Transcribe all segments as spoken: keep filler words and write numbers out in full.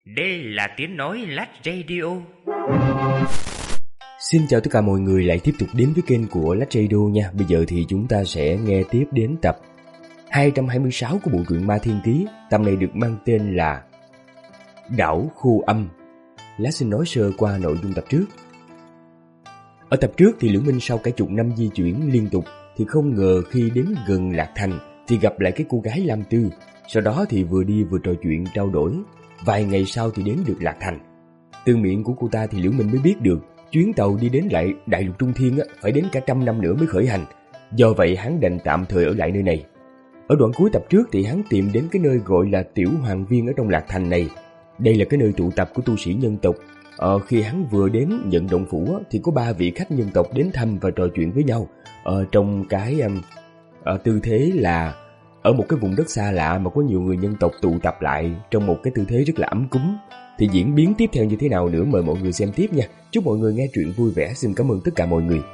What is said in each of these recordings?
Đây là tiếng nói Lách Radio. Xin chào tất cả mọi người lại tiếp tục đến với kênh của Lách Radio nha. Bây giờ thì chúng ta sẽ nghe tiếp đến tập hai trăm hai mươi sáu của bộ truyện Ma Thiên Ký. Tập này được mang tên là Đảo Khô Âm. Lát xin nói sơ qua nội dung tập trước. Ở tập trước thì Liễu Minh sau cả chục năm di chuyển liên tục thì không ngờ khi đến gần Lạc Thành thì gặp lại cái cô gái Lam Tư. Sau đó thì vừa đi vừa trò chuyện trao đổi. Vài ngày sau thì đến được Lạc Thành. Từ miệng của cô ta thì Liễu Minh mới biết được chuyến tàu đi đến lại Đại Lục Trung Thiên á, phải đến cả trăm năm nữa mới khởi hành. Do vậy hắn đành tạm thời ở lại nơi này. Ở đoạn cuối tập trước thì hắn tìm đến cái nơi gọi là Tiểu Hoàng Viên ở trong Lạc Thành này. Đây là cái nơi tụ tập của tu sĩ nhân tộc. Ờ, khi hắn vừa đến nhận động phủ á, thì có ba vị khách nhân tộc đến thăm và trò chuyện với nhau. Ờ, trong cái um, ờ, tư thế là ở một cái vùng đất xa lạ mà có nhiều người nhân tộc tụ tập lại trong một cái tư thế rất là ấm cúng. Thì diễn biến tiếp theo như thế nào nữa mời mọi người xem tiếp nha. Chúc mọi người nghe truyện vui vẻ. Xin cảm ơn tất cả mọi người.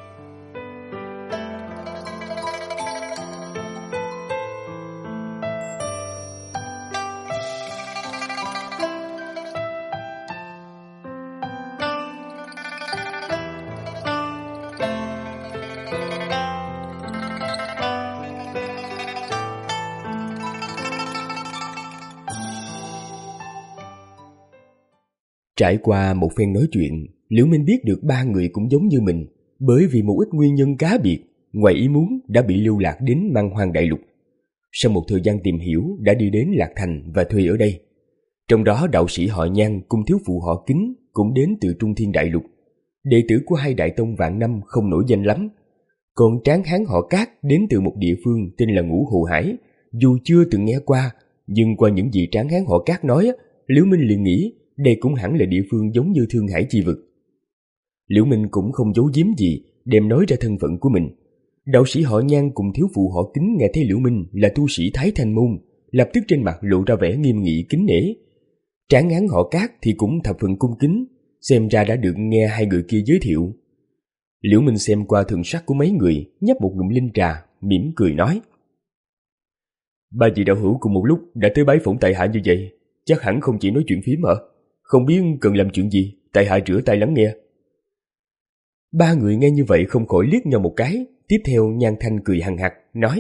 Trải qua một phen nói chuyện, Liễu Minh biết được ba người cũng giống như mình, bởi vì một ít nguyên nhân cá biệt, ngoài ý muốn đã bị lưu lạc đến Man Hoang Đại Lục. Sau một thời gian tìm hiểu, đã đi đến Lạc Thành và thuê ở đây. Trong đó đạo sĩ họ Nhan cùng thiếu phụ họ Kính cũng đến từ Trung Thiên Đại Lục. Đệ tử của hai đại tông vạn năm không nổi danh lắm. Còn tráng hán họ Cát đến từ một địa phương tên là Ngũ Hồ Hải. Dù chưa từng nghe qua, nhưng qua những gì tráng hán họ Cát nói, Liễu Minh liền nghĩ đây cũng hẳn là địa phương giống như Thương Hải chi vực. Liễu Minh cũng không giấu giếm gì, đem nói ra thân phận của mình. Đạo sĩ họ Nhan cùng thiếu phụ họ Kính nghe thấy Liễu Minh là tu sĩ Thái Thanh Môn, lập tức trên mặt lộ ra vẻ nghiêm nghị kính nể. Tráng hán họ Cát thì cũng thập phần cung kính, xem ra đã được nghe hai người kia giới thiệu. Liễu Minh xem qua thần sắc của mấy người, nhấp một ngụm linh trà, mỉm cười nói: ba vị đạo hữu cùng một lúc đã tới bái phỏng tại hạ như vậy, chắc hẳn không chỉ nói chuyện phím hả? Không biết cần làm chuyện gì, tại hạ rửa tay lắng nghe. Ba người nghe như vậy không khỏi liếc nhau một cái. Tiếp theo Nhan Thanh cười hằng hặc nói: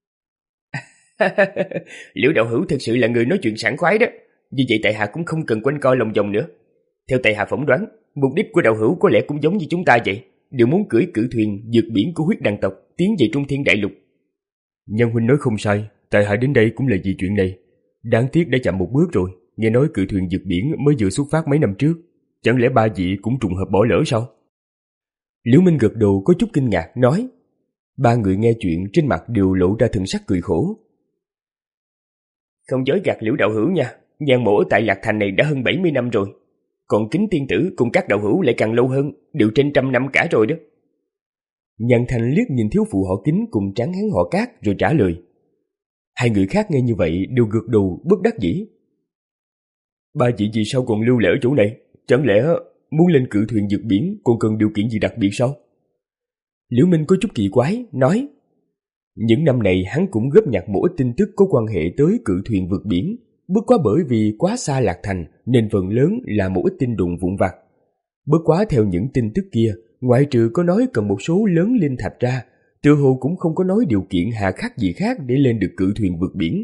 Liễu đạo hữu thực sự là người nói chuyện sảng khoái đó. Vì vậy tại hạ cũng không cần quanh co lòng vòng nữa. Theo tại hạ phỏng đoán, mục đích của đạo hữu có lẽ cũng giống như chúng ta vậy, đều muốn cưỡi cự thuyền vượt biển của huyết đằng tộc tiến về Trung Thiên Đại Lục. Nhân huynh nói không sai, tại hạ đến đây cũng là vì chuyện này. Đáng tiếc đã chậm một bước rồi. Nghe nói cự thuyền vượt biển mới vừa xuất phát mấy năm trước, chẳng lẽ ba vị cũng trùng hợp bỏ lỡ sao? Liễu Minh gật đầu có chút kinh ngạc nói. Ba người nghe chuyện trên mặt đều lộ ra thần sắc cười khổ. Không dối gạt Liễu đạo hữu nha, Nhan mộ ở tại Lạc Thành này đã hơn bảy mươi năm rồi, còn Kính tiên tử cùng các đạo hữu lại càng lâu hơn, đều trên trăm năm cả rồi đó. Nhan Thành liếc nhìn thiếu phụ họ Kính cùng tráng hán họ Cát rồi trả lời. Hai người khác nghe như vậy đều gật đầu bất đắc dĩ. Ba vị vì sao còn lưu lại ở chỗ này? Chẳng lẽ muốn lên cự thuyền vượt biển còn cần điều kiện gì đặc biệt sao? Liễu Minh có chút kỳ quái nói. Những năm này hắn cũng góp nhặt một ít tin tức có quan hệ tới cự thuyền vượt biển, bất quá bởi vì quá xa Lạc Thành nên phần lớn là một ít tin đồn vụn vặt. Bất quá theo những tin tức kia, ngoại trừ có nói cần một số lớn linh thạch ra, tựa hồ cũng không có nói điều kiện hà khắc gì khác để lên được cự thuyền vượt biển.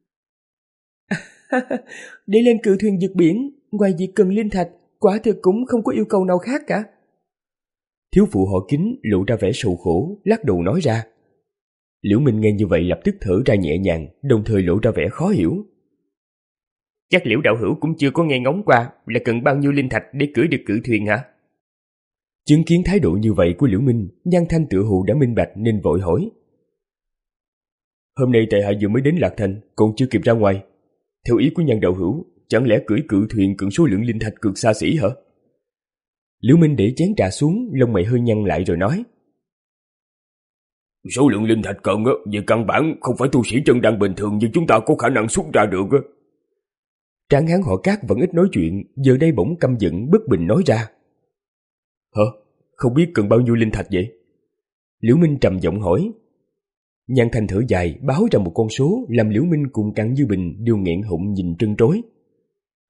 Để lên cự thuyền vượt biển, ngoài việc cần linh thạch, quả thực cũng không có yêu cầu nào khác cả. Thiếu phụ họ Kính lộ ra vẻ sầu khổ, lắc đầu nói ra. Liễu Minh nghe như vậy lập tức thở ra nhẹ nhàng, đồng thời lộ ra vẻ khó hiểu. Chắc Liễu đạo hữu cũng chưa có nghe ngóng qua là cần bao nhiêu linh thạch để cưỡi được cự thuyền hả? Chứng kiến thái độ như vậy của Liễu Minh, Nhan Thanh tựa hồ đã minh bạch nên vội hỏi. Hôm nay tại hạ vừa mới đến Lạc Thành, còn chưa kịp ra ngoài. Theo ý của Nhan đạo hữu, chẳng lẽ cưỡi cự thuyền cần số lượng linh thạch cực xa xỉ hả? Liễu Minh để chén trà xuống, lông mày hơi nhăn lại rồi nói. Số lượng linh thạch cần về căn bản không phải tu sĩ chân đan bình thường như chúng ta có khả năng xuất ra được. Tráng hán họ Cát vẫn ít nói chuyện, giờ đây bỗng căm giận bất bình nói ra. Hả? Không biết cần bao nhiêu linh thạch vậy? Liễu Minh trầm giọng hỏi. Nhan Thanh thở dài báo ra một con số làm Liễu Minh cùng Cặn Như Bình đều nghẹn họng nhìn trân trối.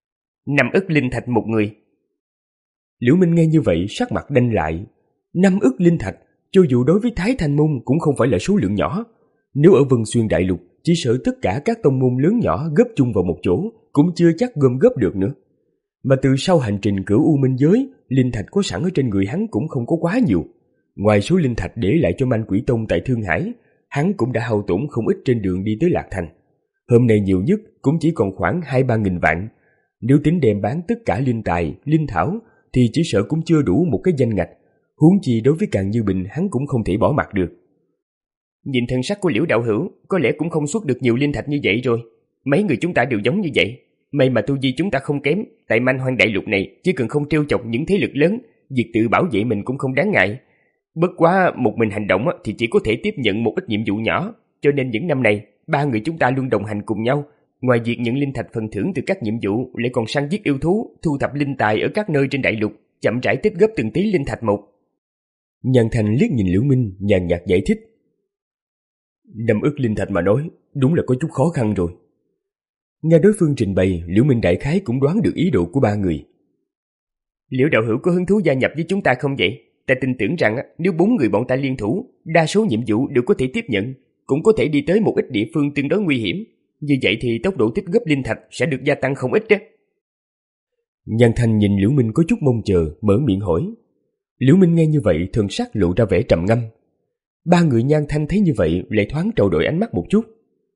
Năm ức linh thạch một người. Liễu Minh nghe như vậy sắc mặt đanh lại. Năm ức linh thạch, cho dù đối với Thái Thanh Môn cũng không phải là số lượng nhỏ. Nếu ở Vân Xuyên Đại Lục, chỉ sợ tất cả các tông môn lớn nhỏ góp chung vào một chỗ cũng chưa chắc gom góp được nữa. Mà từ sau hành trình Cửu U Minh Giới, linh thạch có sẵn ở trên người hắn cũng không có quá nhiều. Ngoài số linh thạch để lại cho Man Quỷ Tông tại Thương Hải, hắn cũng đã hao tổn không ít trên đường đi tới Lạc Thành. Hôm nay nhiều nhất cũng chỉ còn khoảng hai ba nghìn vạn. Nếu tính đem bán tất cả linh tài, linh thảo thì chỉ sợ cũng chưa đủ một cái danh ngạch. Huống chi đối với Càn Như Bình hắn cũng không thể bỏ mặt được. Nhìn thân sắc của Liễu đạo hữu, có lẽ cũng không xuất được nhiều linh thạch như vậy rồi. Mấy người chúng ta đều giống như vậy. May mà tu vi chúng ta không kém. Tại Man Hoang Đại Lục này, chỉ cần không trêu chọc những thế lực lớn, việc tự bảo vệ mình cũng không đáng ngại. Bất quá một mình hành động thì chỉ có thể tiếp nhận một ít nhiệm vụ nhỏ. Cho nên những năm này, ba người chúng ta luôn đồng hành cùng nhau. Ngoài việc nhận linh thạch phần thưởng từ các nhiệm vụ, lại còn săn giết yêu thú, thu thập linh tài ở các nơi trên đại lục, chậm rãi tích góp từng tí linh thạch một. Nhan Thành liếc nhìn Liễu Minh, nhàn nhạt giải thích. Năm ức linh thạch mà nói, đúng là có chút khó khăn rồi. Nghe đối phương trình bày, Liễu Minh đại khái cũng đoán được ý đồ của ba người. Liễu đạo hữu có hứng thú gia nhập với chúng ta không vậy? Ta tin tưởng rằng nếu bốn người bọn ta liên thủ, đa số nhiệm vụ đều có thể tiếp nhận, cũng có thể đi tới một ít địa phương tương đối nguy hiểm. Như vậy thì tốc độ tích góp linh thạch sẽ được gia tăng không ít đó. Nhan Thanh nhìn Liễu Minh có chút mong chờ, mở miệng hỏi. Liễu Minh nghe như vậy thần sắc lộ ra vẻ trầm ngâm. Ba người Nhan Thanh thấy như vậy lại thoáng trao đổi ánh mắt một chút.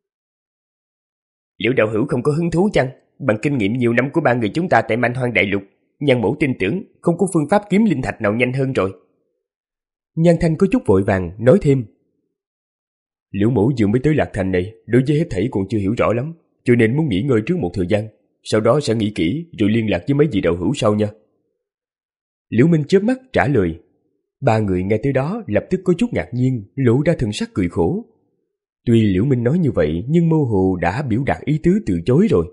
Liễu đạo hữu không có hứng thú chăng? Bằng kinh nghiệm nhiều năm của ba người chúng ta tại Man Hoang Đại Lục, Nhan mẫu tin tưởng không có phương pháp kiếm linh thạch nào nhanh hơn rồi. Nhan Thanh có chút vội vàng nói thêm. Liễu mẫu vừa mới tới Lạc Thành này, đối với hết thảy còn chưa hiểu rõ lắm, cho nên muốn nghỉ ngơi trước một thời gian, sau đó sẽ nghĩ kỹ rồi liên lạc với mấy vị đạo hữu sau nha. Liễu Minh chớp mắt trả lời. Ba người nghe tới đó lập tức có chút ngạc nhiên, lộ ra thần sắc cười khổ. Tuy Liễu Minh nói như vậy nhưng mơ hồ đã biểu đạt ý tứ từ chối rồi.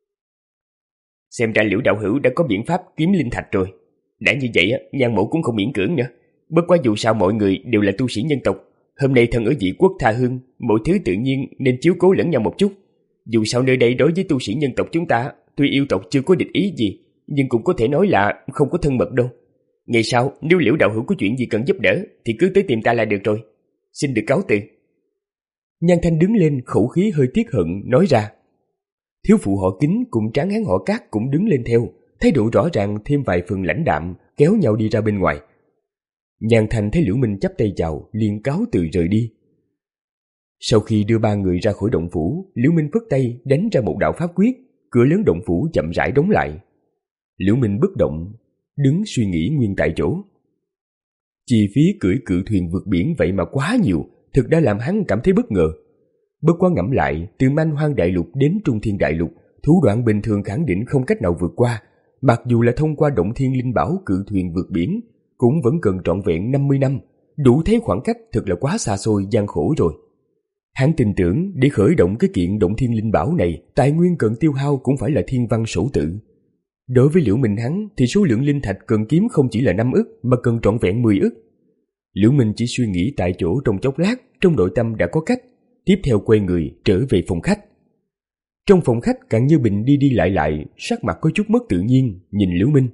Xem ra Liễu đạo hữu đã có biện pháp kiếm linh thạch rồi. Đã như vậy, Nhan mẫu cũng không miễn cưỡng nữa. Bất quá dù sao mọi người đều là tu sĩ nhân tộc, hôm nay thân ở dị quốc tha hương, mọi thứ tự nhiên nên chiếu cố lẫn nhau một chút. Dù sao nơi đây đối với tu sĩ nhân tộc chúng ta, tuy yêu tộc chưa có địch ý gì, nhưng cũng có thể nói là không có thân mật đâu. Ngày sau, nếu Liễu đạo hữu có chuyện gì cần giúp đỡ, thì cứ tới tìm ta là được rồi. Xin được cáo từ. Nhan Thanh đứng lên, khẩu khí hơi tiếc hận, nói ra. Thiếu phụ họ Kính cùng tráng hán họ Cát cũng đứng lên theo, thái độ rõ ràng thêm vài phần lãnh đạm, kéo nhau đi ra bên ngoài. Nhan Thanh thấy Liễu Minh chắp tay chào, liền cáo từ rời đi. Sau khi đưa ba người ra khỏi động phủ, Liễu Minh phất tay đánh ra một đạo pháp quyết, cửa lớn động phủ chậm rãi đóng lại. Liễu Minh bất động, đứng suy nghĩ nguyên tại chỗ. Chi phí cưỡi cự thuyền vượt biển vậy mà quá nhiều, thực đã làm hắn cảm thấy bất ngờ. Bất quá ngẫm lại, từ Man Hoang Đại Lục đến Trung Thiên Đại Lục, thủ đoạn bình thường khẳng định không cách nào vượt qua, mặc dù là thông qua động thiên linh bảo cự thuyền vượt biển, cũng vẫn cần trọn vẹn năm mươi năm, đủ thấy khoảng cách thật là quá xa xôi gian khổ rồi. Hắn tin tưởng để khởi động cái kiện động thiên linh bảo này, tài nguyên cần tiêu hao cũng phải là thiên văn sổ tự. Đối với Liễu Minh hắn thì số lượng linh thạch cần kiếm không chỉ là năm ức mà cần trọn vẹn mười ức. Liễu Minh chỉ suy nghĩ tại chỗ trong chốc lát, trong nội tâm đã có cách, tiếp theo quay người trở về phòng khách. Trong phòng khách Càn Như Bình đi đi lại lại, sắc mặt có chút mất tự nhiên, nhìn Liễu Minh.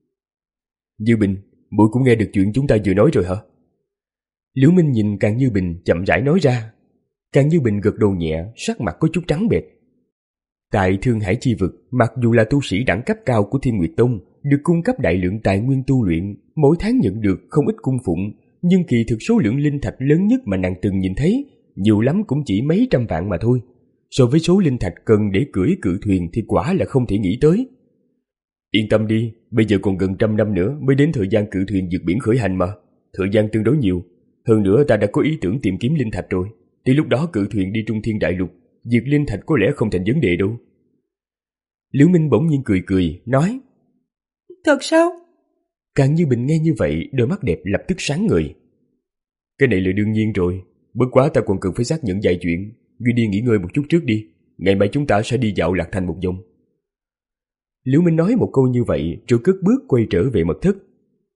Như Bình, muội cũng nghe được chuyện chúng ta vừa nói rồi hả? Liễu Minh nhìn Càn Như Bình chậm rãi nói ra. Càn Như Bình gật đầu nhẹ, sắc mặt có chút trắng bệch. Tại Thương Hải chi vực, mặc dù là tu sĩ đẳng cấp cao của Thiên Nguyệt Tông, được cung cấp đại lượng tài nguyên tu luyện, mỗi tháng nhận được không ít cung phụng, nhưng kỳ thực số lượng linh thạch lớn nhất mà nàng từng nhìn thấy, nhiều lắm cũng chỉ mấy trăm vạn mà thôi. So với số linh thạch cần để cưỡi cự thuyền thì quả là không thể nghĩ tới. Yên tâm đi, bây giờ còn gần trăm năm nữa mới đến thời gian cự thuyền vượt biển khởi hành mà. Thời gian tương đối nhiều. Hơn nữa ta đã có ý tưởng tìm kiếm linh thạch rồi. Thì lúc đó cự thuyền đi Trung Thiên Đại Lục, việc linh thạch có lẽ không thành vấn đề đâu. Liễu Minh bỗng nhiên cười cười, nói. Thật sao? Càn Như Bình nghe như vậy, đôi mắt đẹp lập tức sáng ngời. Cái này là đương nhiên rồi. Bất quá ta còn cần phải xác nhận vài chuyện. Ngươi đi nghỉ ngơi một chút trước đi. Ngày mai chúng ta sẽ đi dạo Lạc Thành một vòng. Liễu Minh nói một câu như vậy rồi cất bước quay trở về mật thất.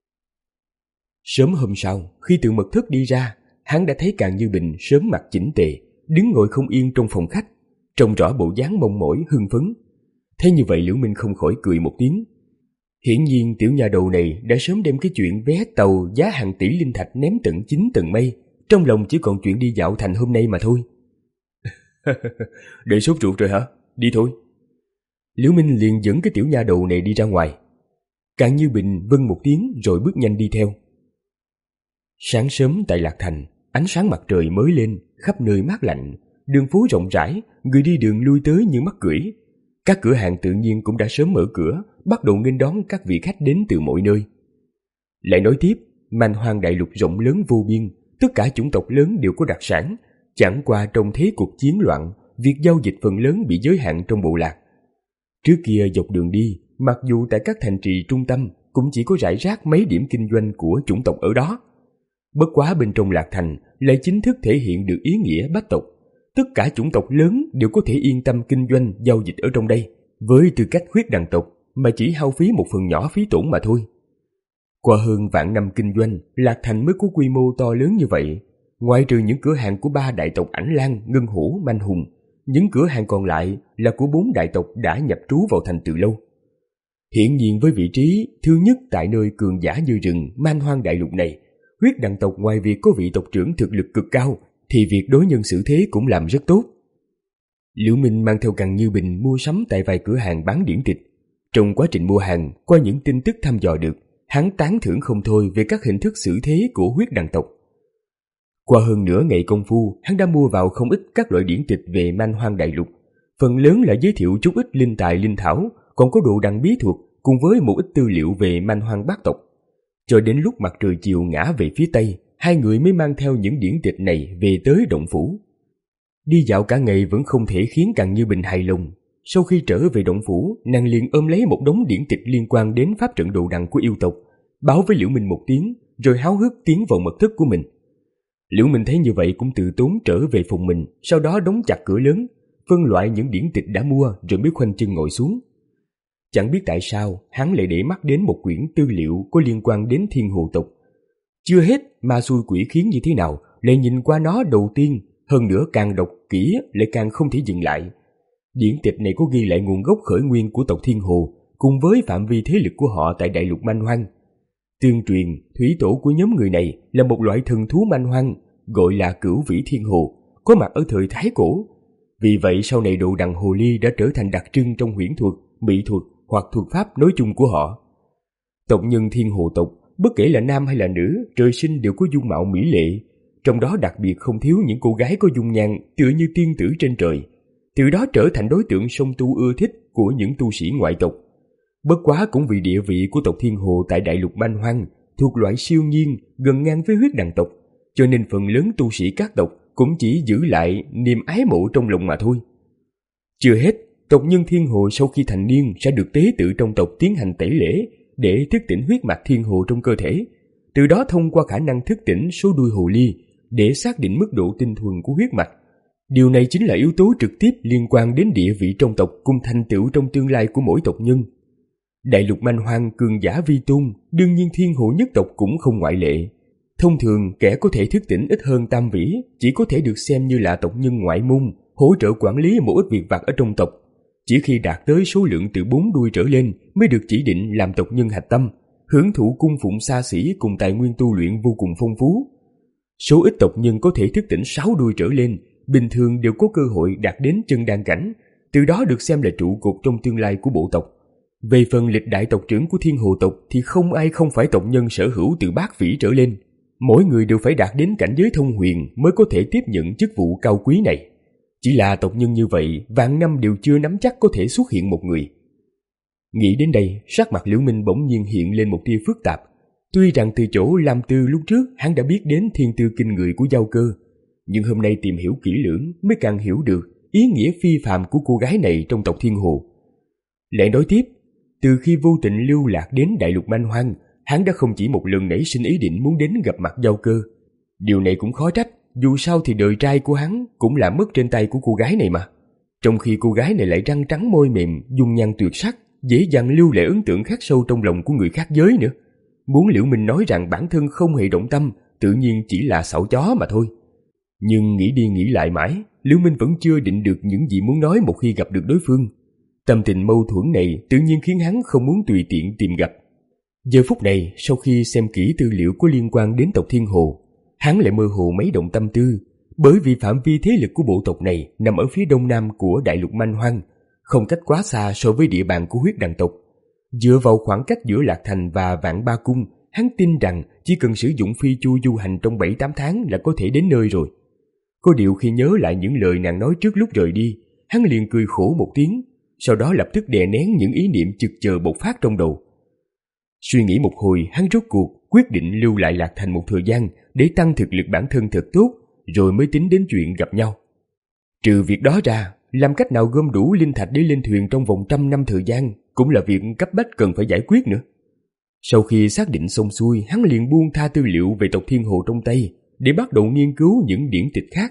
Sớm hôm sau, khi từ mật thất đi ra, hắn đã thấy Càn Như Bình sớm mặc chỉnh tề, đứng ngồi không yên trong phòng khách, trông rõ bộ dáng mong mỏi hưng phấn. Thấy như vậy Liễu Minh không khỏi cười một tiếng. Hiển nhiên tiểu nhà đầu này đã sớm đem cái chuyện vé tàu giá hàng tỷ linh thạch ném tận chín tầng mây, trong lòng chỉ còn chuyện đi dạo thành hôm nay mà thôi. Để sốt ruột rồi hả? Đi thôi. Liễu Minh liền dẫn cái tiểu nha đầu này đi ra ngoài. Càn Như Bình vâng một tiếng rồi bước nhanh đi theo. Sáng sớm tại Lạc Thành, ánh sáng mặt trời mới lên, khắp nơi mát lạnh, đường phố rộng rãi, người đi đường lui tới như mắc cưỡi. Các cửa hàng tự nhiên cũng đã sớm mở cửa, bắt đầu nghênh đón các vị khách đến từ mọi nơi. Lại nói tiếp, Man Hoang đại lục rộng lớn vô biên, tất cả chủng tộc lớn đều có đặc sản, chẳng qua trong thế cuộc chiến loạn, việc giao dịch phần lớn bị giới hạn trong bộ lạc. Trước kia dọc đường đi, mặc dù tại các thành trì trung tâm cũng chỉ có rải rác mấy điểm kinh doanh của chủng tộc ở đó. Bất quá bên trong Lạc Thành lại chính thức thể hiện được ý nghĩa bách tộc. Tất cả chủng tộc lớn đều có thể yên tâm kinh doanh giao dịch ở trong đây, với tư cách huyết đằng tộc mà chỉ hao phí một phần nhỏ phí tổn mà thôi. Qua hơn vạn năm kinh doanh, Lạc Thành mới có quy mô to lớn như vậy. Ngoại trừ những cửa hàng của ba đại tộc Ảnh Lang, Ngân Hổ, Manh Hùng, những cửa hàng còn lại là của bốn đại tộc đã nhập trú vào thành từ lâu. Hiển nhiên với vị trí thứ nhất tại nơi cường giả như rừng Man Hoang đại lục này, huyết đằng tộc ngoài việc có vị tộc trưởng thực lực cực cao, thì việc đối nhân xử thế cũng làm rất tốt. Liễu Minh mang theo Càn Như Bình mua sắm tại vài cửa hàng bán điển tịch. Trong quá trình mua hàng, qua những tin tức thăm dò được, hắn tán thưởng không thôi về các hình thức xử thế của huyết đằng tộc. Qua hơn nửa ngày công phu, hắn đã mua vào không ít các loại điển tịch về Man Hoang đại lục. Phần lớn là giới thiệu chút ít linh tài linh thảo, còn có đồ đằng bí thuật cùng với một ít tư liệu về Man Hoang bát tộc. Cho đến lúc mặt trời chiều ngã về phía tây, hai người mới mang theo những điển tịch này về tới động phủ. Đi dạo cả ngày vẫn không thể khiến Càn Như Bình hài lòng. Sau khi trở về động phủ, nàng liền ôm lấy một đống điển tịch liên quan đến pháp trận đồ đằng của yêu tộc, báo với Liễu Minh một tiếng, rồi háo hức tiến vào mật thất của mình. Liễu Minh thấy như vậy cũng tự tốn trở về phòng mình, sau đó đóng chặt cửa lớn, phân loại những điển tịch đã mua rồi mới khoanh chân ngồi xuống. Chẳng biết tại sao hắn lại để mắt đến một quyển tư liệu có liên quan đến Thiên Hồ tộc. Chưa hết ma xui quỷ khiến như thế nào, lại nhìn qua nó đầu tiên, hơn nữa càng đọc kỹ lại càng không thể dừng lại. Điển tịch này có ghi lại nguồn gốc khởi nguyên của tộc Thiên Hồ cùng với phạm vi thế lực của họ tại đại lục Man Hoang. Tương truyền, thủy tổ của nhóm người này là một loại thần thú Man Hoang gọi là Cửu Vĩ Thiên Hồ, có mặt ở thời Thái Cổ. Vì vậy sau này đồ đằng hồ ly đã trở thành đặc trưng trong huyễn thuật, mỹ thuật hoặc thuật pháp nói chung của họ. Tộc nhân Thiên Hồ tộc, bất kể là nam hay là nữ, trời sinh đều có dung mạo mỹ lệ, trong đó đặc biệt không thiếu những cô gái có dung nhan tựa như tiên tử trên trời, từ đó trở thành đối tượng song tu ưa thích của những tu sĩ ngoại tộc. Bất quá cũng vì địa vị của tộc Thiên Hồ tại đại lục Man Hoang thuộc loại siêu nhiên gần ngang với huyết đằng tộc, cho nên phần lớn tu sĩ các tộc cũng chỉ giữ lại niềm ái mộ trong lòng mà thôi. Chưa hết, tộc nhân Thiên Hồ sau khi thành niên sẽ được tế tự trong tộc tiến hành tẩy lễ để thức tỉnh huyết mạch Thiên Hồ trong cơ thể, từ đó thông qua khả năng thức tỉnh số đuôi hồ ly để xác định mức độ tinh thuần của huyết mạch. Điều này chính là yếu tố trực tiếp liên quan đến địa vị trong tộc cùng thành tựu trong tương lai của mỗi tộc nhân. Đại lục Man Hoang cường giả vi tôn, đương nhiên Thiên Hồ nhất tộc cũng không ngoại lệ. Thông thường, kẻ có thể thức tỉnh ít hơn tam vĩ chỉ có thể được xem như là tộc nhân ngoại môn, hỗ trợ quản lý một ít việc vặt ở trong tộc. Chỉ khi đạt tới số lượng từ bốn đuôi trở lên mới được chỉ định làm tộc nhân hạch tâm, hưởng thụ cung phụng xa xỉ cùng tài nguyên tu luyện vô cùng phong phú. Số ít tộc nhân có thể thức tỉnh sáu đuôi trở lên, bình thường đều có cơ hội đạt đến chân đan cảnh, từ đó được xem là trụ cột trong tương lai của bộ tộc. Về phần lịch đại tộc trưởng của Thiên Hồ tộc thì không ai không phải tộc nhân sở hữu từ bát vĩ trở lên. Mỗi người đều phải đạt đến cảnh giới thông huyền mới có thể tiếp nhận chức vụ cao quý này. Chỉ là tộc nhân như vậy, vạn năm đều chưa nắm chắc có thể xuất hiện một người. Nghĩ đến đây, sắc mặt Liễu Minh bỗng nhiên hiện lên một tia phức tạp. Tuy rằng từ chỗ Lam Tư lúc trước hắn đã biết đến thiên tư kinh người của Giao Cơ, nhưng hôm nay tìm hiểu kỹ lưỡng mới càng hiểu được ý nghĩa phi phàm của cô gái này trong tộc Thiên Hồ. Lại nói tiếp, từ khi vô tình lưu lạc đến đại lục Man Hoang, hắn đã không chỉ một lần nảy sinh ý định muốn đến gặp mặt Giao Cơ. Điều này cũng khó trách, dù sao thì đời trai của hắn cũng là mất trên tay của cô gái này mà. Trong khi cô gái này lại răng trắng môi mềm, dung nhan tuyệt sắc, dễ dàng lưu lại ấn tượng khắc sâu trong lòng của người khác giới nữa. Muốn Liễu Minh nói rằng bản thân không hề động tâm, tự nhiên chỉ là xạo chó mà thôi. Nhưng nghĩ đi nghĩ lại mãi, Liễu Minh vẫn chưa định được những gì muốn nói một khi gặp được đối phương. Tâm tình mâu thuẫn này tự nhiên khiến hắn không muốn tùy tiện tìm gặp. Giờ phút này, sau khi xem kỹ tư liệu có liên quan đến tộc Thiên Hồ, hắn lại mơ hồ mấy động tâm tư, bởi vì phạm vi thế lực của bộ tộc này nằm ở phía đông nam của đại lục Man Hoang, không cách quá xa so với địa bàn của huyết đằng tộc. Dựa vào khoảng cách giữa Lạc Thành và Vạn Ba Cung, hắn tin rằng chỉ cần sử dụng phi chu du hành trong bảy tám tháng là có thể đến nơi rồi. Có điều khi nhớ lại những lời nàng nói trước lúc rời đi, hắn liền cười khổ một tiếng, sau đó lập tức đè nén những ý niệm chực chờ bộc phát trong đầu. Suy nghĩ một hồi, hắn rốt cuộc quyết định lưu lại Lạc Thành một thời gian để tăng thực lực bản thân thật tốt, rồi mới tính đến chuyện gặp nhau. Trừ việc đó ra, làm cách nào gom đủ linh thạch để lên thuyền trong vòng trăm năm thời gian cũng là việc cấp bách cần phải giải quyết nữa. Sau khi xác định xong xuôi, hắn liền buông tha tư liệu về tộc Thiên Hồ trong tay để bắt đầu nghiên cứu những điển tịch khác.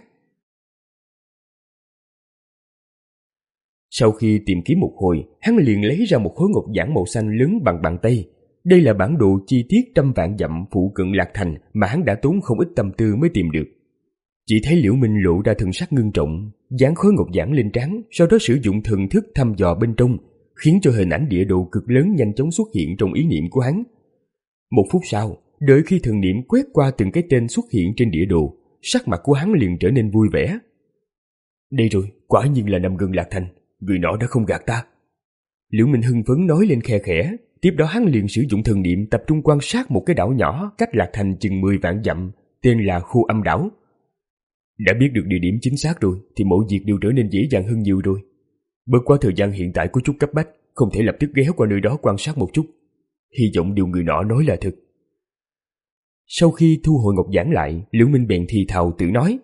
Sau khi tìm kiếm một hồi, hắn liền lấy ra một khối ngọc giản màu xanh lớn bằng bàn tay. Đây là bản đồ chi tiết trăm vạn dặm phụ cận Lạc Thành mà hắn đã tốn không ít tâm tư mới tìm được. Chỉ thấy Liễu Minh lộ ra thần sắc ngưng trọng, dán khối ngọc giản lên trán, sau đó sử dụng thần thức thăm dò bên trong, khiến cho hình ảnh địa đồ cực lớn nhanh chóng xuất hiện trong ý niệm của hắn. Một phút sau, đợi khi thần niệm quét qua từng cái tên xuất hiện trên địa đồ, sắc mặt của hắn liền trở nên vui vẻ. Đây rồi, quả nhiên là nằm gần Lạc Thành, người nọ đã không gạt ta. Liễu Minh hưng phấn nói lên khe khẽ. Tiếp đó hắn liền sử dụng thần niệm tập trung quan sát một cái đảo nhỏ cách Lạc Thành chừng mười vạn dặm, tên là Khu Âm Đảo. Đã biết được địa điểm chính xác rồi thì mọi việc đều trở nên dễ dàng hơn nhiều rồi. Bất quá thời gian hiện tại có chút cấp bách, không thể lập tức ghé qua nơi đó quan sát một chút. Hy vọng điều người nọ nói là thật. Sau khi thu hồi ngọc giản lại, Liễu Minh bèn thì thào tự nói.